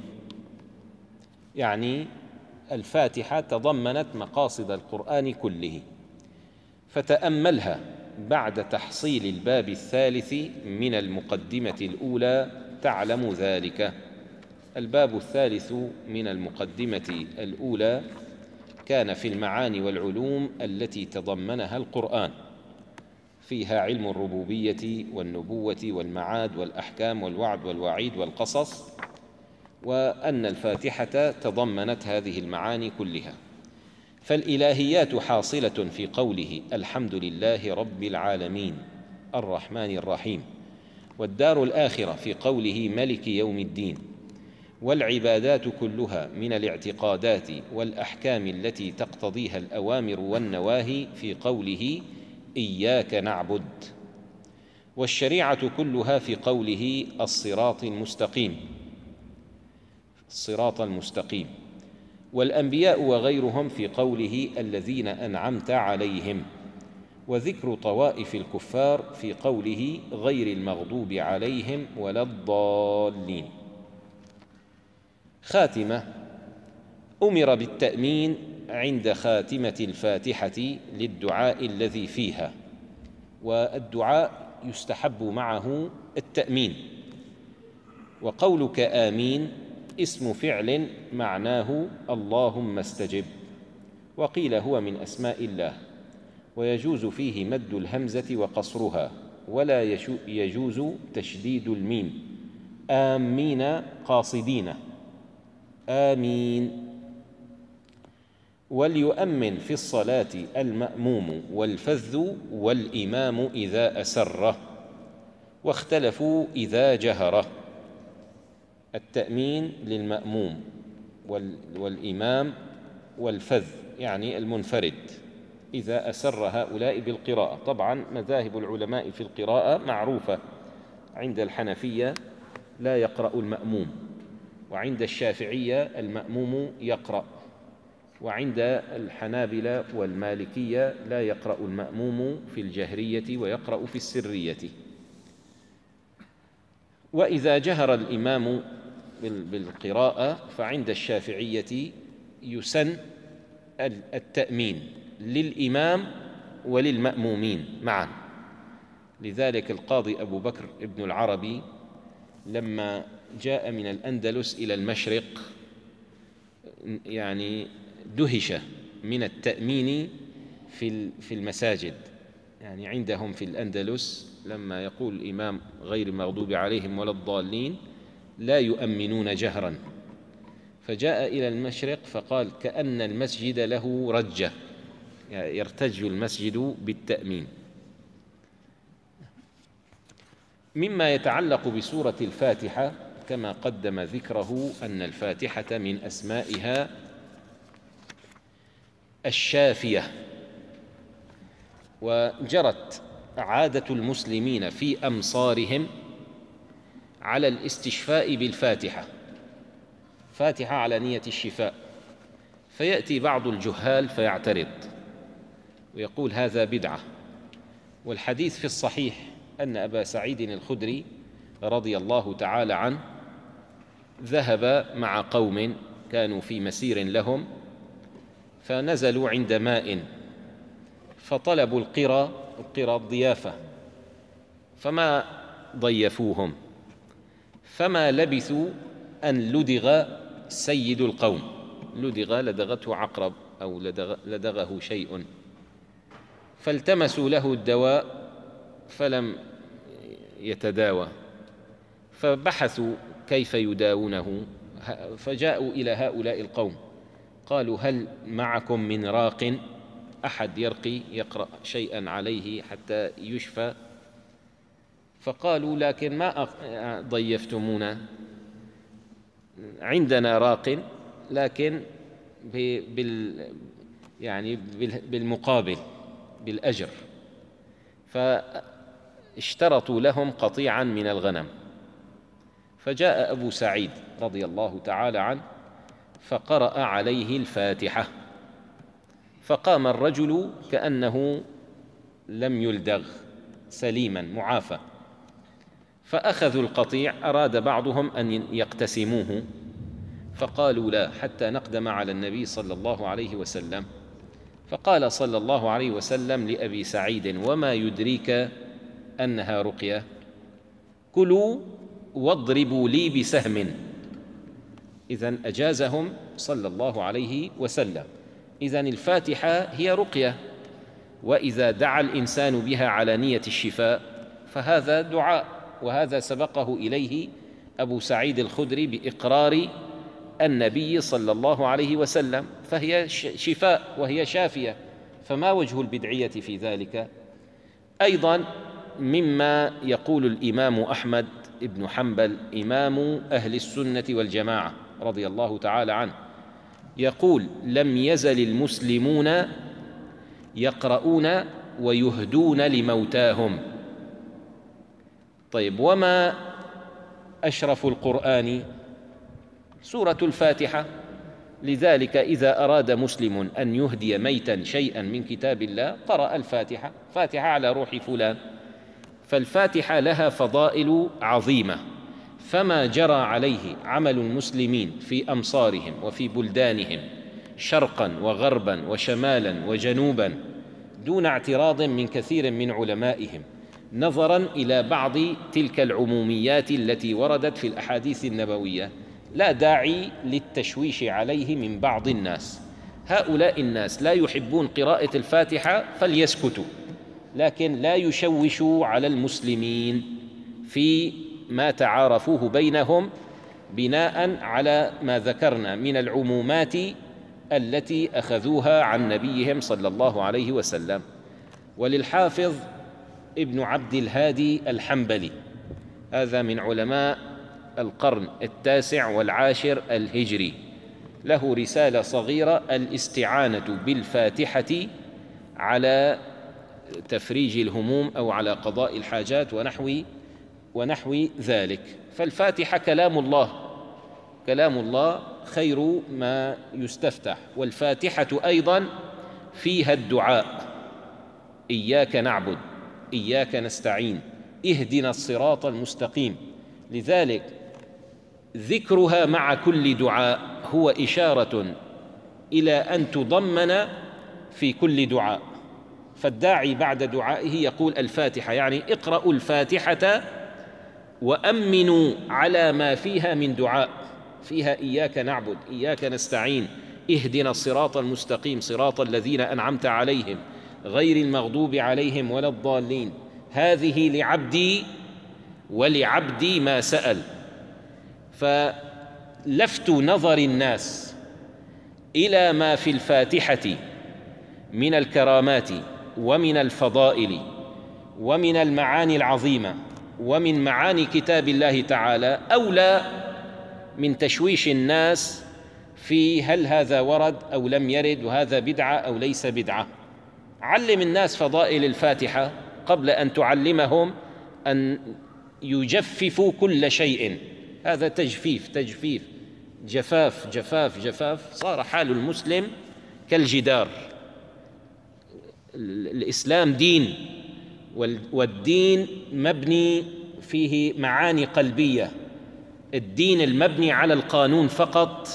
يعني الفاتحة تضمنت مقاصد القرآن كله، فتأملها بعد تحصيل الباب الثالث من المقدمة الأولى تعلم ذلك. الباب الثالث من المقدمة الأولى كان في المعاني والعلوم التي تضمنها القرآن، فيها علم الربوبية والنبوة والمعاد والأحكام والوعد والوعيد والقصص، وأن الفاتحة تضمنت هذه المعاني كلها. فالإلهيات حاصلة في قوله الحمد لله رب العالمين الرحمن الرحيم، والدار الآخرة في قوله ملك يوم الدين، والعبادات كلها من الاعتقادات والأحكام التي تقتضيها الأوامر والنواهي في قوله إياك نعبد، والشريعة كلها في قوله الصراط المستقيم الصراط المستقيم، والأنبياء وغيرهم في قوله الذين أنعمت عليهم، وذكر طوائف الكفار في قوله غير المغضوب عليهم ولا الضالين. خاتمة: أمر بالتأمين عند خاتمة الفاتحة للدعاء الذي فيها، والدعاء يستحب معه التأمين. وقولك آمين اسم فعل معناه اللهم استجب، وقيل هو من أسماء الله، ويجوز فيه مد الهمزة وقصرها، ولا يجوز تشديد الميم. آمين قاصدين آمين. وليؤمن في الصلاة المأموم والفذ والإمام إذا أسره، واختلفوا إذا جهره. التأمين للمأموم والإمام والفذ يعني المنفرد إذا أسر هؤلاء بالقراءة. طبعا مذاهب العلماء في القراءة معروفة، عند الحنفية لا يقرأ المأموم، وعند الشافعية المأموم يقرأ، وعند الحنابلة والمالكية لا يقرأ المأموم في الجهرية ويقرأ في السرية. وإذا جهر الإمام بالقراءة فعند الشافعية يسن التأمين للإمام وللمأمومين معا. لذلك القاضي أبو بكر ابن العربي لما جاء من الأندلس إلى المشرق يعني دهش من التأمين في المساجد. يعني عندهم في الأندلس لما يقول الإمام غير المغضوب عليهم ولا الضالين لا يؤمنون جهرا، فجاء إلى المشرق فقال كأن المسجد له رجة، يعني يرتج المسجد بالتأمين. مما يتعلق بسورة الفاتحة كما قدم ذكره أن الفاتحة من أسمائها الشافية، وجرت عادة المسلمين في أمصارهم على الاستشفاء بالفاتحة، فاتحة على نية الشفاء، فيأتي بعض الجهال فيعترض ويقول هذا بدعة. والحديث في الصحيح أن أبا سعيد الخدري رضي الله تعالى عنه ذهب مع قوم كانوا في مسير لهم، فنزلوا عند ماء فطلبوا القرى القرى الضيافة، فما ضيفوهم، فما لبثوا أن لدغ سيد القوم، لدغ لدغته عقرب أو لدغ لدغه شيء، فالتمسوا له الدواء فلم يتداوى، فبحثوا كيف يداونه، فجاءوا إلى هؤلاء القوم قالوا هل معكم من راق، أحد يرقي يقرأ شيئا عليه حتى يشفى؟ فقالوا لكن ما ضيفتمونا، عندنا راق لكن بال يعني بالمقابل بالأجر، فاشترطوا لهم قطيعا من الغنم. فجاء أبو سعيد رضي الله تعالى عنه فقرأ عليه الفاتحة، فقام الرجل كأنه لم يلدغ سليما معافى، فأخذوا القطيع، أراد بعضهم أن يقتسموه فقالوا لا حتى نقدم على النبي صلى الله عليه وسلم. فقال صلى الله عليه وسلم لأبي سعيد وما يدريك أنها رقية؟ كلوا واضربوا لي بسهم. إذن أجازهم صلى الله عليه وسلم. إذن الفاتحة هي رقية، وإذا دعا الإنسان بها على نية الشفاء فهذا دعاء، وهذا سبقه إليه أبو سعيد الخدري بإقرار النبي صلى الله عليه وسلم، فهي شفاء وهي شافية، فما وجه البدعية في ذلك؟ أيضا مما يقول الإمام أحمد بن حنبل إمام أهل السنة والجماعة رضي الله تعالى عنه، يقول: لم يزل المسلمون يقرؤون ويهدون لموتاهم. طيب، وما أشرف القرآن؟ سورة الفاتحة. لذلك إذا أراد مسلم أن يهدي ميتا شيئا من كتاب الله قرأ الفاتحة، فاتحة على روح فلان. فالفاتحة لها فضائل عظيمة، فما جرى عليه عمل المسلمين في أمصارهم وفي بلدانهم شرقا وغربا وشمالا وجنوبا دون اعتراض من كثير من علمائهم، نظرا إلى بعض تلك العموميات التي وردت في الأحاديث النبوية، لا داعي للتشويش عليه من بعض الناس. هؤلاء الناس لا يحبون قراءة الفاتحة فليسكتوا، لكن لا يشوشوا على المسلمين في ما تعارفوه بينهم بناء على ما ذكرنا من العمومات التي أخذوها عن نبيهم صلى الله عليه وسلم. وللحافظ ابن عبد الهادي الحنبلي، هذا من علماء القرن التاسع والعاشر الهجري، له رسالة صغيرة: الاستعانة بالفاتحة على تفريج الهموم أو على قضاء الحاجات ونحو ونحو ذلك. فالفاتحة كلام الله، كلام الله خير ما يستفتح. والفاتحة أيضا فيها الدعاء: إياك نعبد، إياك نستعين، اهدنا الصراط المستقيم. لذلك ذكرها مع كل دعاء هو إشارة إلى أن تضمن في كل دعاء. فالداعي بعد دعائه يقول الفاتحة، يعني اقرأوا الفاتحة وأمنوا على ما فيها من دعاء، فيها إياك نعبد، إياك نستعين، اهدنا الصراط المستقيم، صراط الذين أنعمت عليهم غير المغضوب عليهم ولا الضالين، هذه لعبدي ولعبدي ما سأل. فلفت نظر الناس إلى ما في الفاتحة من الكرامات ومن الفضائل ومن المعاني العظيمة ومن معاني كتاب الله تعالى أولى من تشويش الناس في هل هذا ورد أو لم يرد، وهذا بدعة أو ليس بدعة. علم الناس فضائل الفاتحة قبل أن تعلمهم أن يجففوا كل شيء. هذا تجفيف تجفيف جفاف جفاف جفاف، صار حال المسلم كالجدار. الإسلام دين، والدين مبني فيه معاني قلبية. الدين المبني على القانون فقط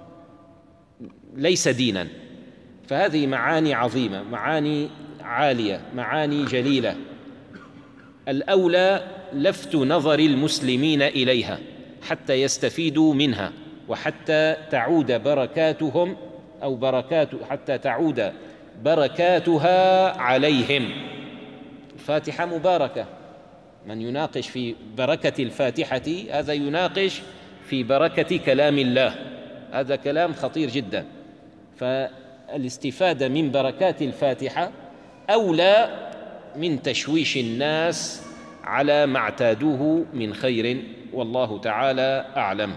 ليس دينا. فهذه معاني عظيمة، معاني عالية، معاني جليلة، الأولى لفت نظر المسلمين إليها حتى يستفيدوا منها، وحتى تعود بركاتهم أو بركات حتى تعود بركاتها عليهم. الفاتحة مباركة، من يناقش في بركة الفاتحة هذا يناقش في بركة كلام الله، هذا كلام خطير جدا. فالاستفادة من بركات الفاتحة أولى من تشويش الناس على ما اعتادوه من خير، والله تعالى أعلم.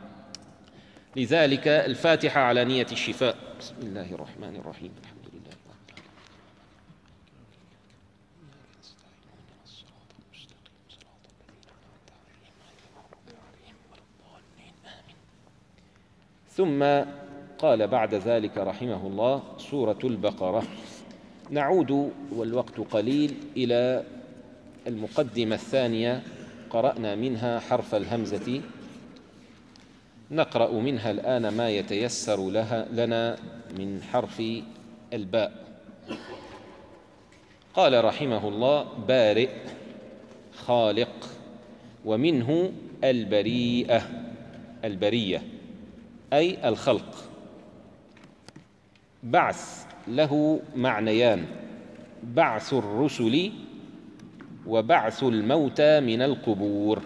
لذلك الفاتحة على نية الشفاء. بسم الله الرحمن الرحيم. الحمد لله ثم قال بعد ذلك رحمه الله: سورة البقرة. نعود والوقت قليل إلى المقدمة الثانية، قرأنا منها حرف الهمزة، نقرأ منها الآن ما يتيسر لها لنا من حرف الباء. قال رحمه الله: بارئ، خالق، ومنه البريئة، البرية أي الخلق. بعث له معنيان: بعث الرسل وبعث الموتى من القبور.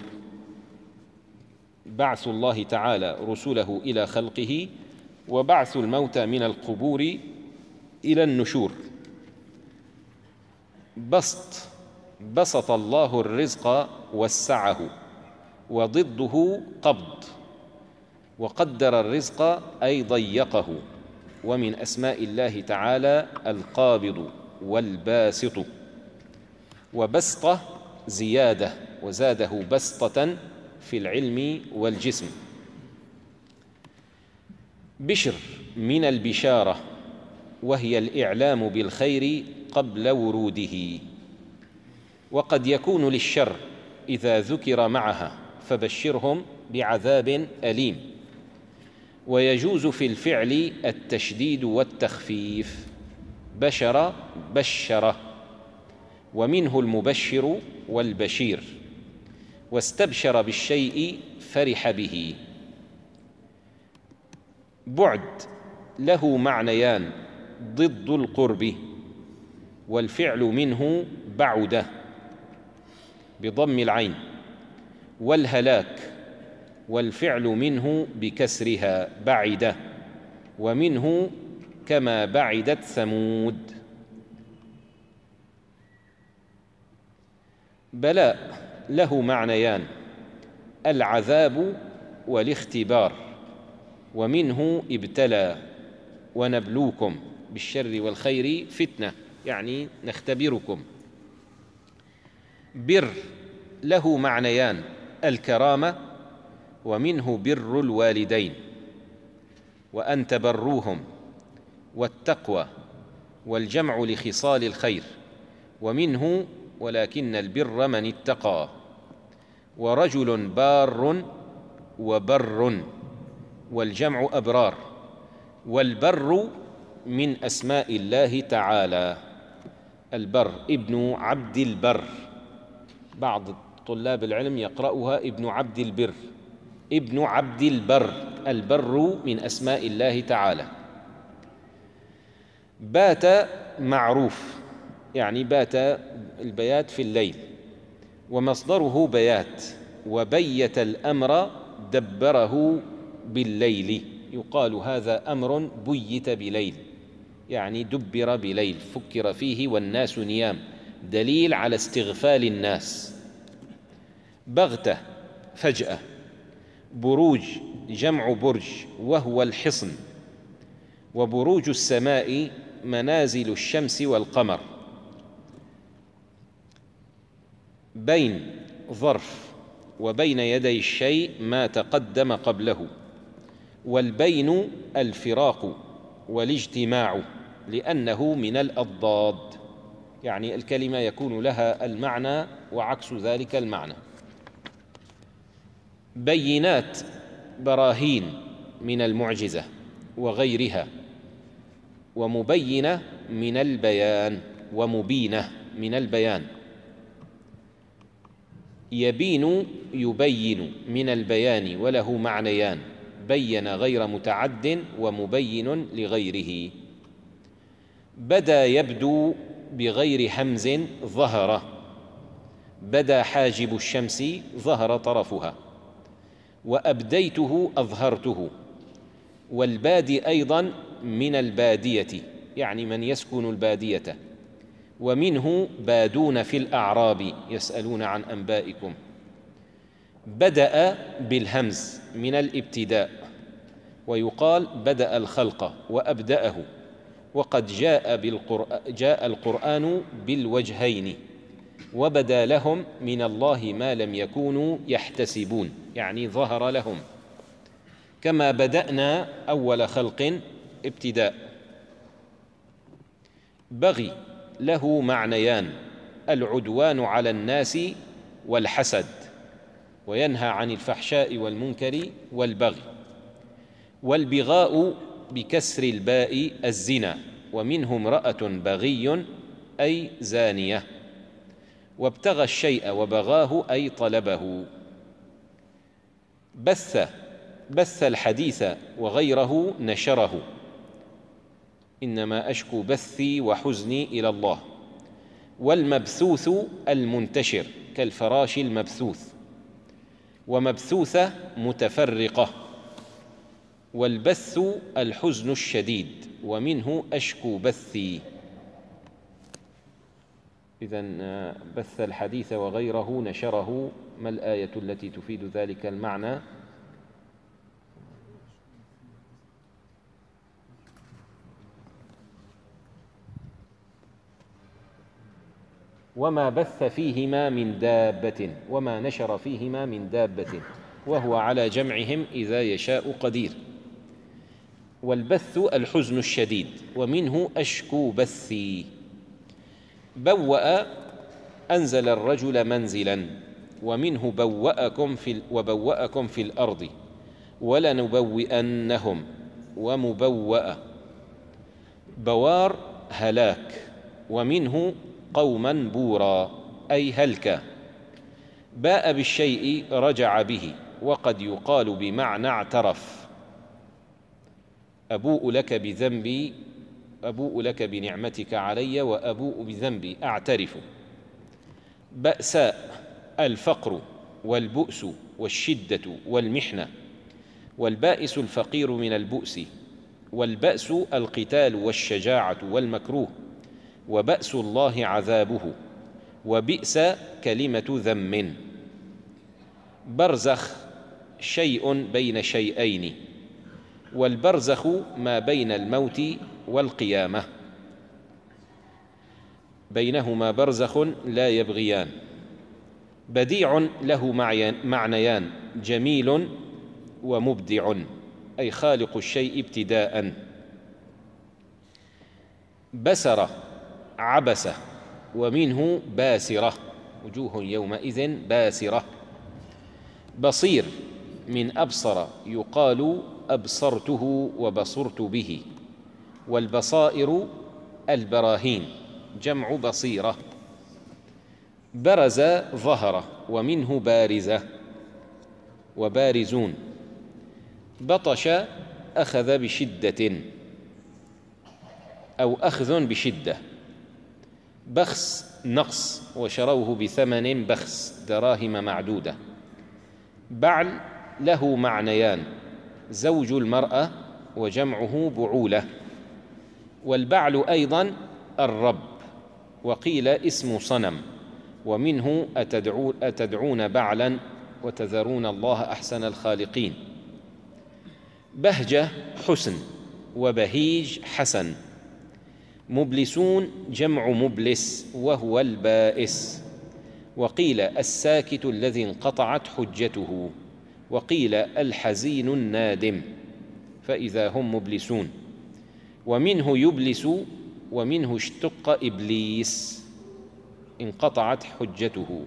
بعث الله تعالى رسله إلى خلقه، وبعث الموتى من القبور إلى النشور. بسط بسط الله الرزق وسعه، وضده قبض، وقدر الرزق أي ضيقه. ومن أسماء الله تعالى القابض والباسط. وبسطة زيادة، وزاده بسطة في العلم والجسم. بشر من البشارة، وهي الإعلام بالخير قبل وروده. وقد يكون للشر إذا ذكر معها، فبشرهم بعذاب أليم. ويجوز في الفعل التشديد والتخفيف. بشر بشر، ومنه المبشر والبشير. واستبشر بالشيء فرح به. بعد له معنيان: ضد القرب، والفعل منه بعد بضم العين، والهلاك، والفعل منه بكسرها بعد، ومنه كما بعدت ثمود. بلاء له معنيان: العذاب والاختبار، ومنه ابتلى. ونبلوكم بالشر والخير فتنة، يعني نختبركم. بر له معنيان: الكرامة، ومنه بر الوالدين، وأن تبروهم، والتقوى، والجمع لخصال الخير، ومنه ولكن البر من اتقى. ورجل بار وبر، والجمع أبرار. والبر من أسماء الله تعالى. البر ابن عبد البر، بعض طلاب العلم يقرأها ابن عبد البر. ابن عبد البر، البر من أسماء الله تعالى. بات معروف، يعني بات البيات في الليل، ومصدره بيات. وبيت الأمر دبره بالليل، يقال هذا أمر بيت بليل، يعني دبر بليل، فكر فيه والناس نيام، دليل على استغفال الناس. بغتة فجأة. بروج جمع برج، وهو الحصن. وبروج السماء منازل الشمس والقمر. بين ظرف، وبين يدي الشيء ما تقدم قبله. والبين الفراق والاجتماع، لأنه من الأضداد، يعني الكلمة يكون لها المعنى وعكس ذلك المعنى. بينات براهين من المعجزة وغيرها. ومبينة من البيان، ومبينة من البيان. يبين يبين من البيان، وله معنيان: بين غير متعد، ومبين لغيره. بدا يبدو بغير همز ظهر. بدا حاجب الشمس، ظهر طرفها. وأبديته أظهرته. والبادي أيضا من البادية، يعني من يسكن البادية. ومنه بادون في الأعراب يسألون عن أنبائكم. بدأ بالهمز من الابتداء، ويقال بدأ الخلق وأبدأه. وقد جاء, بالقرآن جاء القرآن بالوجهين: وبدا لهم من الله ما لم يكونوا يحتسبون، يعني ظهر لهم. كما بدأنا أول خلق ابتداء. بغي له معنيان: العدوان على الناس والحسد، وينهى عن الفحشاء والمنكر والبغي. والبغاء بكسر الباء الزنا، ومنه امرأة بغي أي زانية. وابتغى الشيء وبغاه أي طلبه. بث بث الحديث وغيره نشره. إنما أشكو بثي وحزني إلى الله. والمبثوث المنتشر كالفراش المبثوث، ومبثوثة متفرقة. والبث الحزن الشديد، ومنه أشكو بثي. إذن بث الحديث وغيره نشره. ما الآية التي تفيد ذلك المعنى؟ وما بث فيهما من دابة، وما نشر فيهما من دابة، وهو على جمعهم إذا يشاء قدير. والبث الحزن الشديد، ومنه أشكو بثي. بوأ أنزل الرجل منزلا، ومنه بوأكم في وبوأكم في الأرض ولنبوئنهم ومبوأ. بوار هلاك، ومنه قوما بورا أي هلكا. باء بالشيء رجع به، وقد يقال بمعنى اعترف. أبوء لك بذنبي، أبوء لك بنعمتك علي وأبوء بذنبي أعترف. بأساء الفقر والبؤس والشدة والمحنة، والبائس الفقير من البؤس، والبأس القتال والشجاعة والمكروه، وبأس الله عذابه، وبئس كلمة ذم. برزخ شيء بين شيئين، والبرزخ ما بين الموت والقيامة، بينهما برزخ لا يبغيان. بديع له معنيان: جميل ومبدع، أي خالق الشيء ابتداء. بسر عبسة، ومنه باسرة، وجوه يومئذ باسرة. بصير من أبصر، يقال أبصرته وبصرت به. والبصائر البراهين، جمع بصيرة. برز ظهر، ومنه بارزة وبارزون. بطش أخذ بشدة أو أخذ بشدة. بخس نقص، وشروه بثمن بخس دراهم معدودة. بعل له معنيان: زوج المرأة، وجمعه بعولة. والبعل أيضا الرب، وقيل اسم صنم، ومنه أتدعون بعلا وتذرون الله أحسن الخالقين. بهجة حسن، وبهيج حسن. مبلسون جمع مبلس، وهو البائس. وقيل الساكت الذي انقطعت حجته، وقيل الحزين النادم، فإذا هم مبلسون. ومنه يبلس، ومنه اشتق إبليس، انقطعت حجته.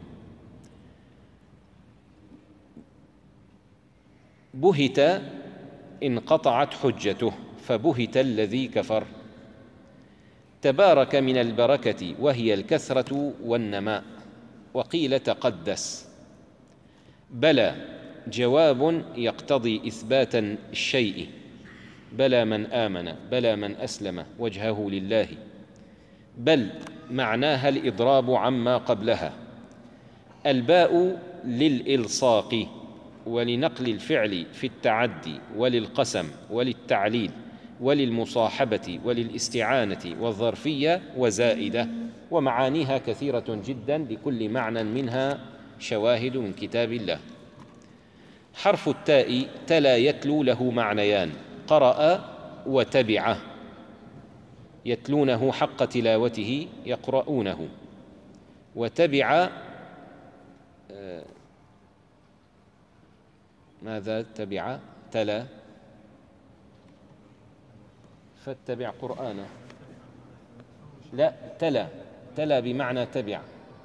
بهت انقطعت حجته، فبهت الذي كفر. تبارك من البركة، وهي الكثرة والنماء، وقيل تقدس. بلى جواب يقتضي إثبات الشيء: بلى من آمن، بلى من أسلم وجهه لله. بل معناها الإضراب عما قبلها. الباء للإلصاق، ولنقل الفعل في التعدي، وللقسم، وللتعليل، وللمصاحبة، وللاستعانة، والظرفية، وزائدة. ومعانيها كثيرة جدا، لكل معنى منها شواهد من كتاب الله. حرف التاء تلا يتلو له معنيان: قرأ وتبع، يتلونه حق تلاوته، يقرؤونه. وتبع ماذا تبع؟ تلا، فاتبع قرآنه. لا، تلا، تلا بمعنى تبع.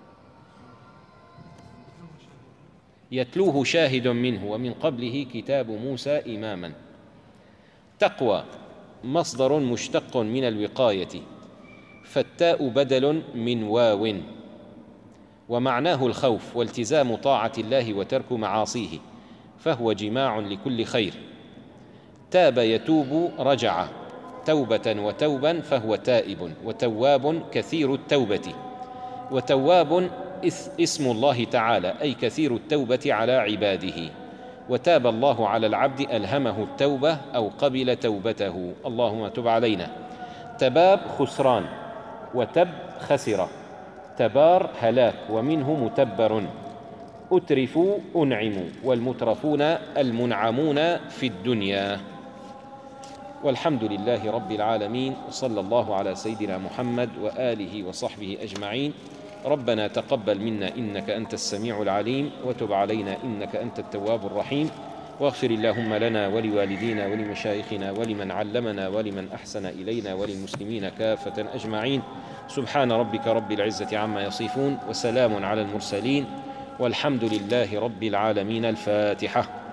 يتلوه شاهد منه، ومن قبله كتاب موسى إماما. تقوى مصدر مشتق من الوقاية، فالتاء بدل من واو، ومعناه الخوف والتزام طاعة الله وترك معاصيه، فهو جماع لكل خير. تاب يتوب رجع، توبة وتوبا، فهو تائب وتواب كثير التوبة. وتواب اسم الله تعالى، أي كثير التوبة على عباده. وتاب الله على العبد ألهمه التوبة أو قبل توبته، اللهم تب علينا. تباب خسران، وتب خسر. تبار هلاك، ومنه متبر. أترفوا أنعموا، والمترفون المنعمون في الدنيا. والحمد لله رب العالمين، وصلى الله على سيدنا محمد وآله وصحبه أجمعين. ربنا تقبل منا إنك أنت السميع العليم، وتب علينا إنك أنت التواب الرحيم. واغفر اللهم لنا ولوالدينا ولمشايخنا ولمن علمنا ولمن أحسن إلينا وللمسلمين كافة أجمعين. سبحان ربك رب العزة عما يصفون، وسلام على المرسلين، والحمد لله رب العالمين. الفاتحة.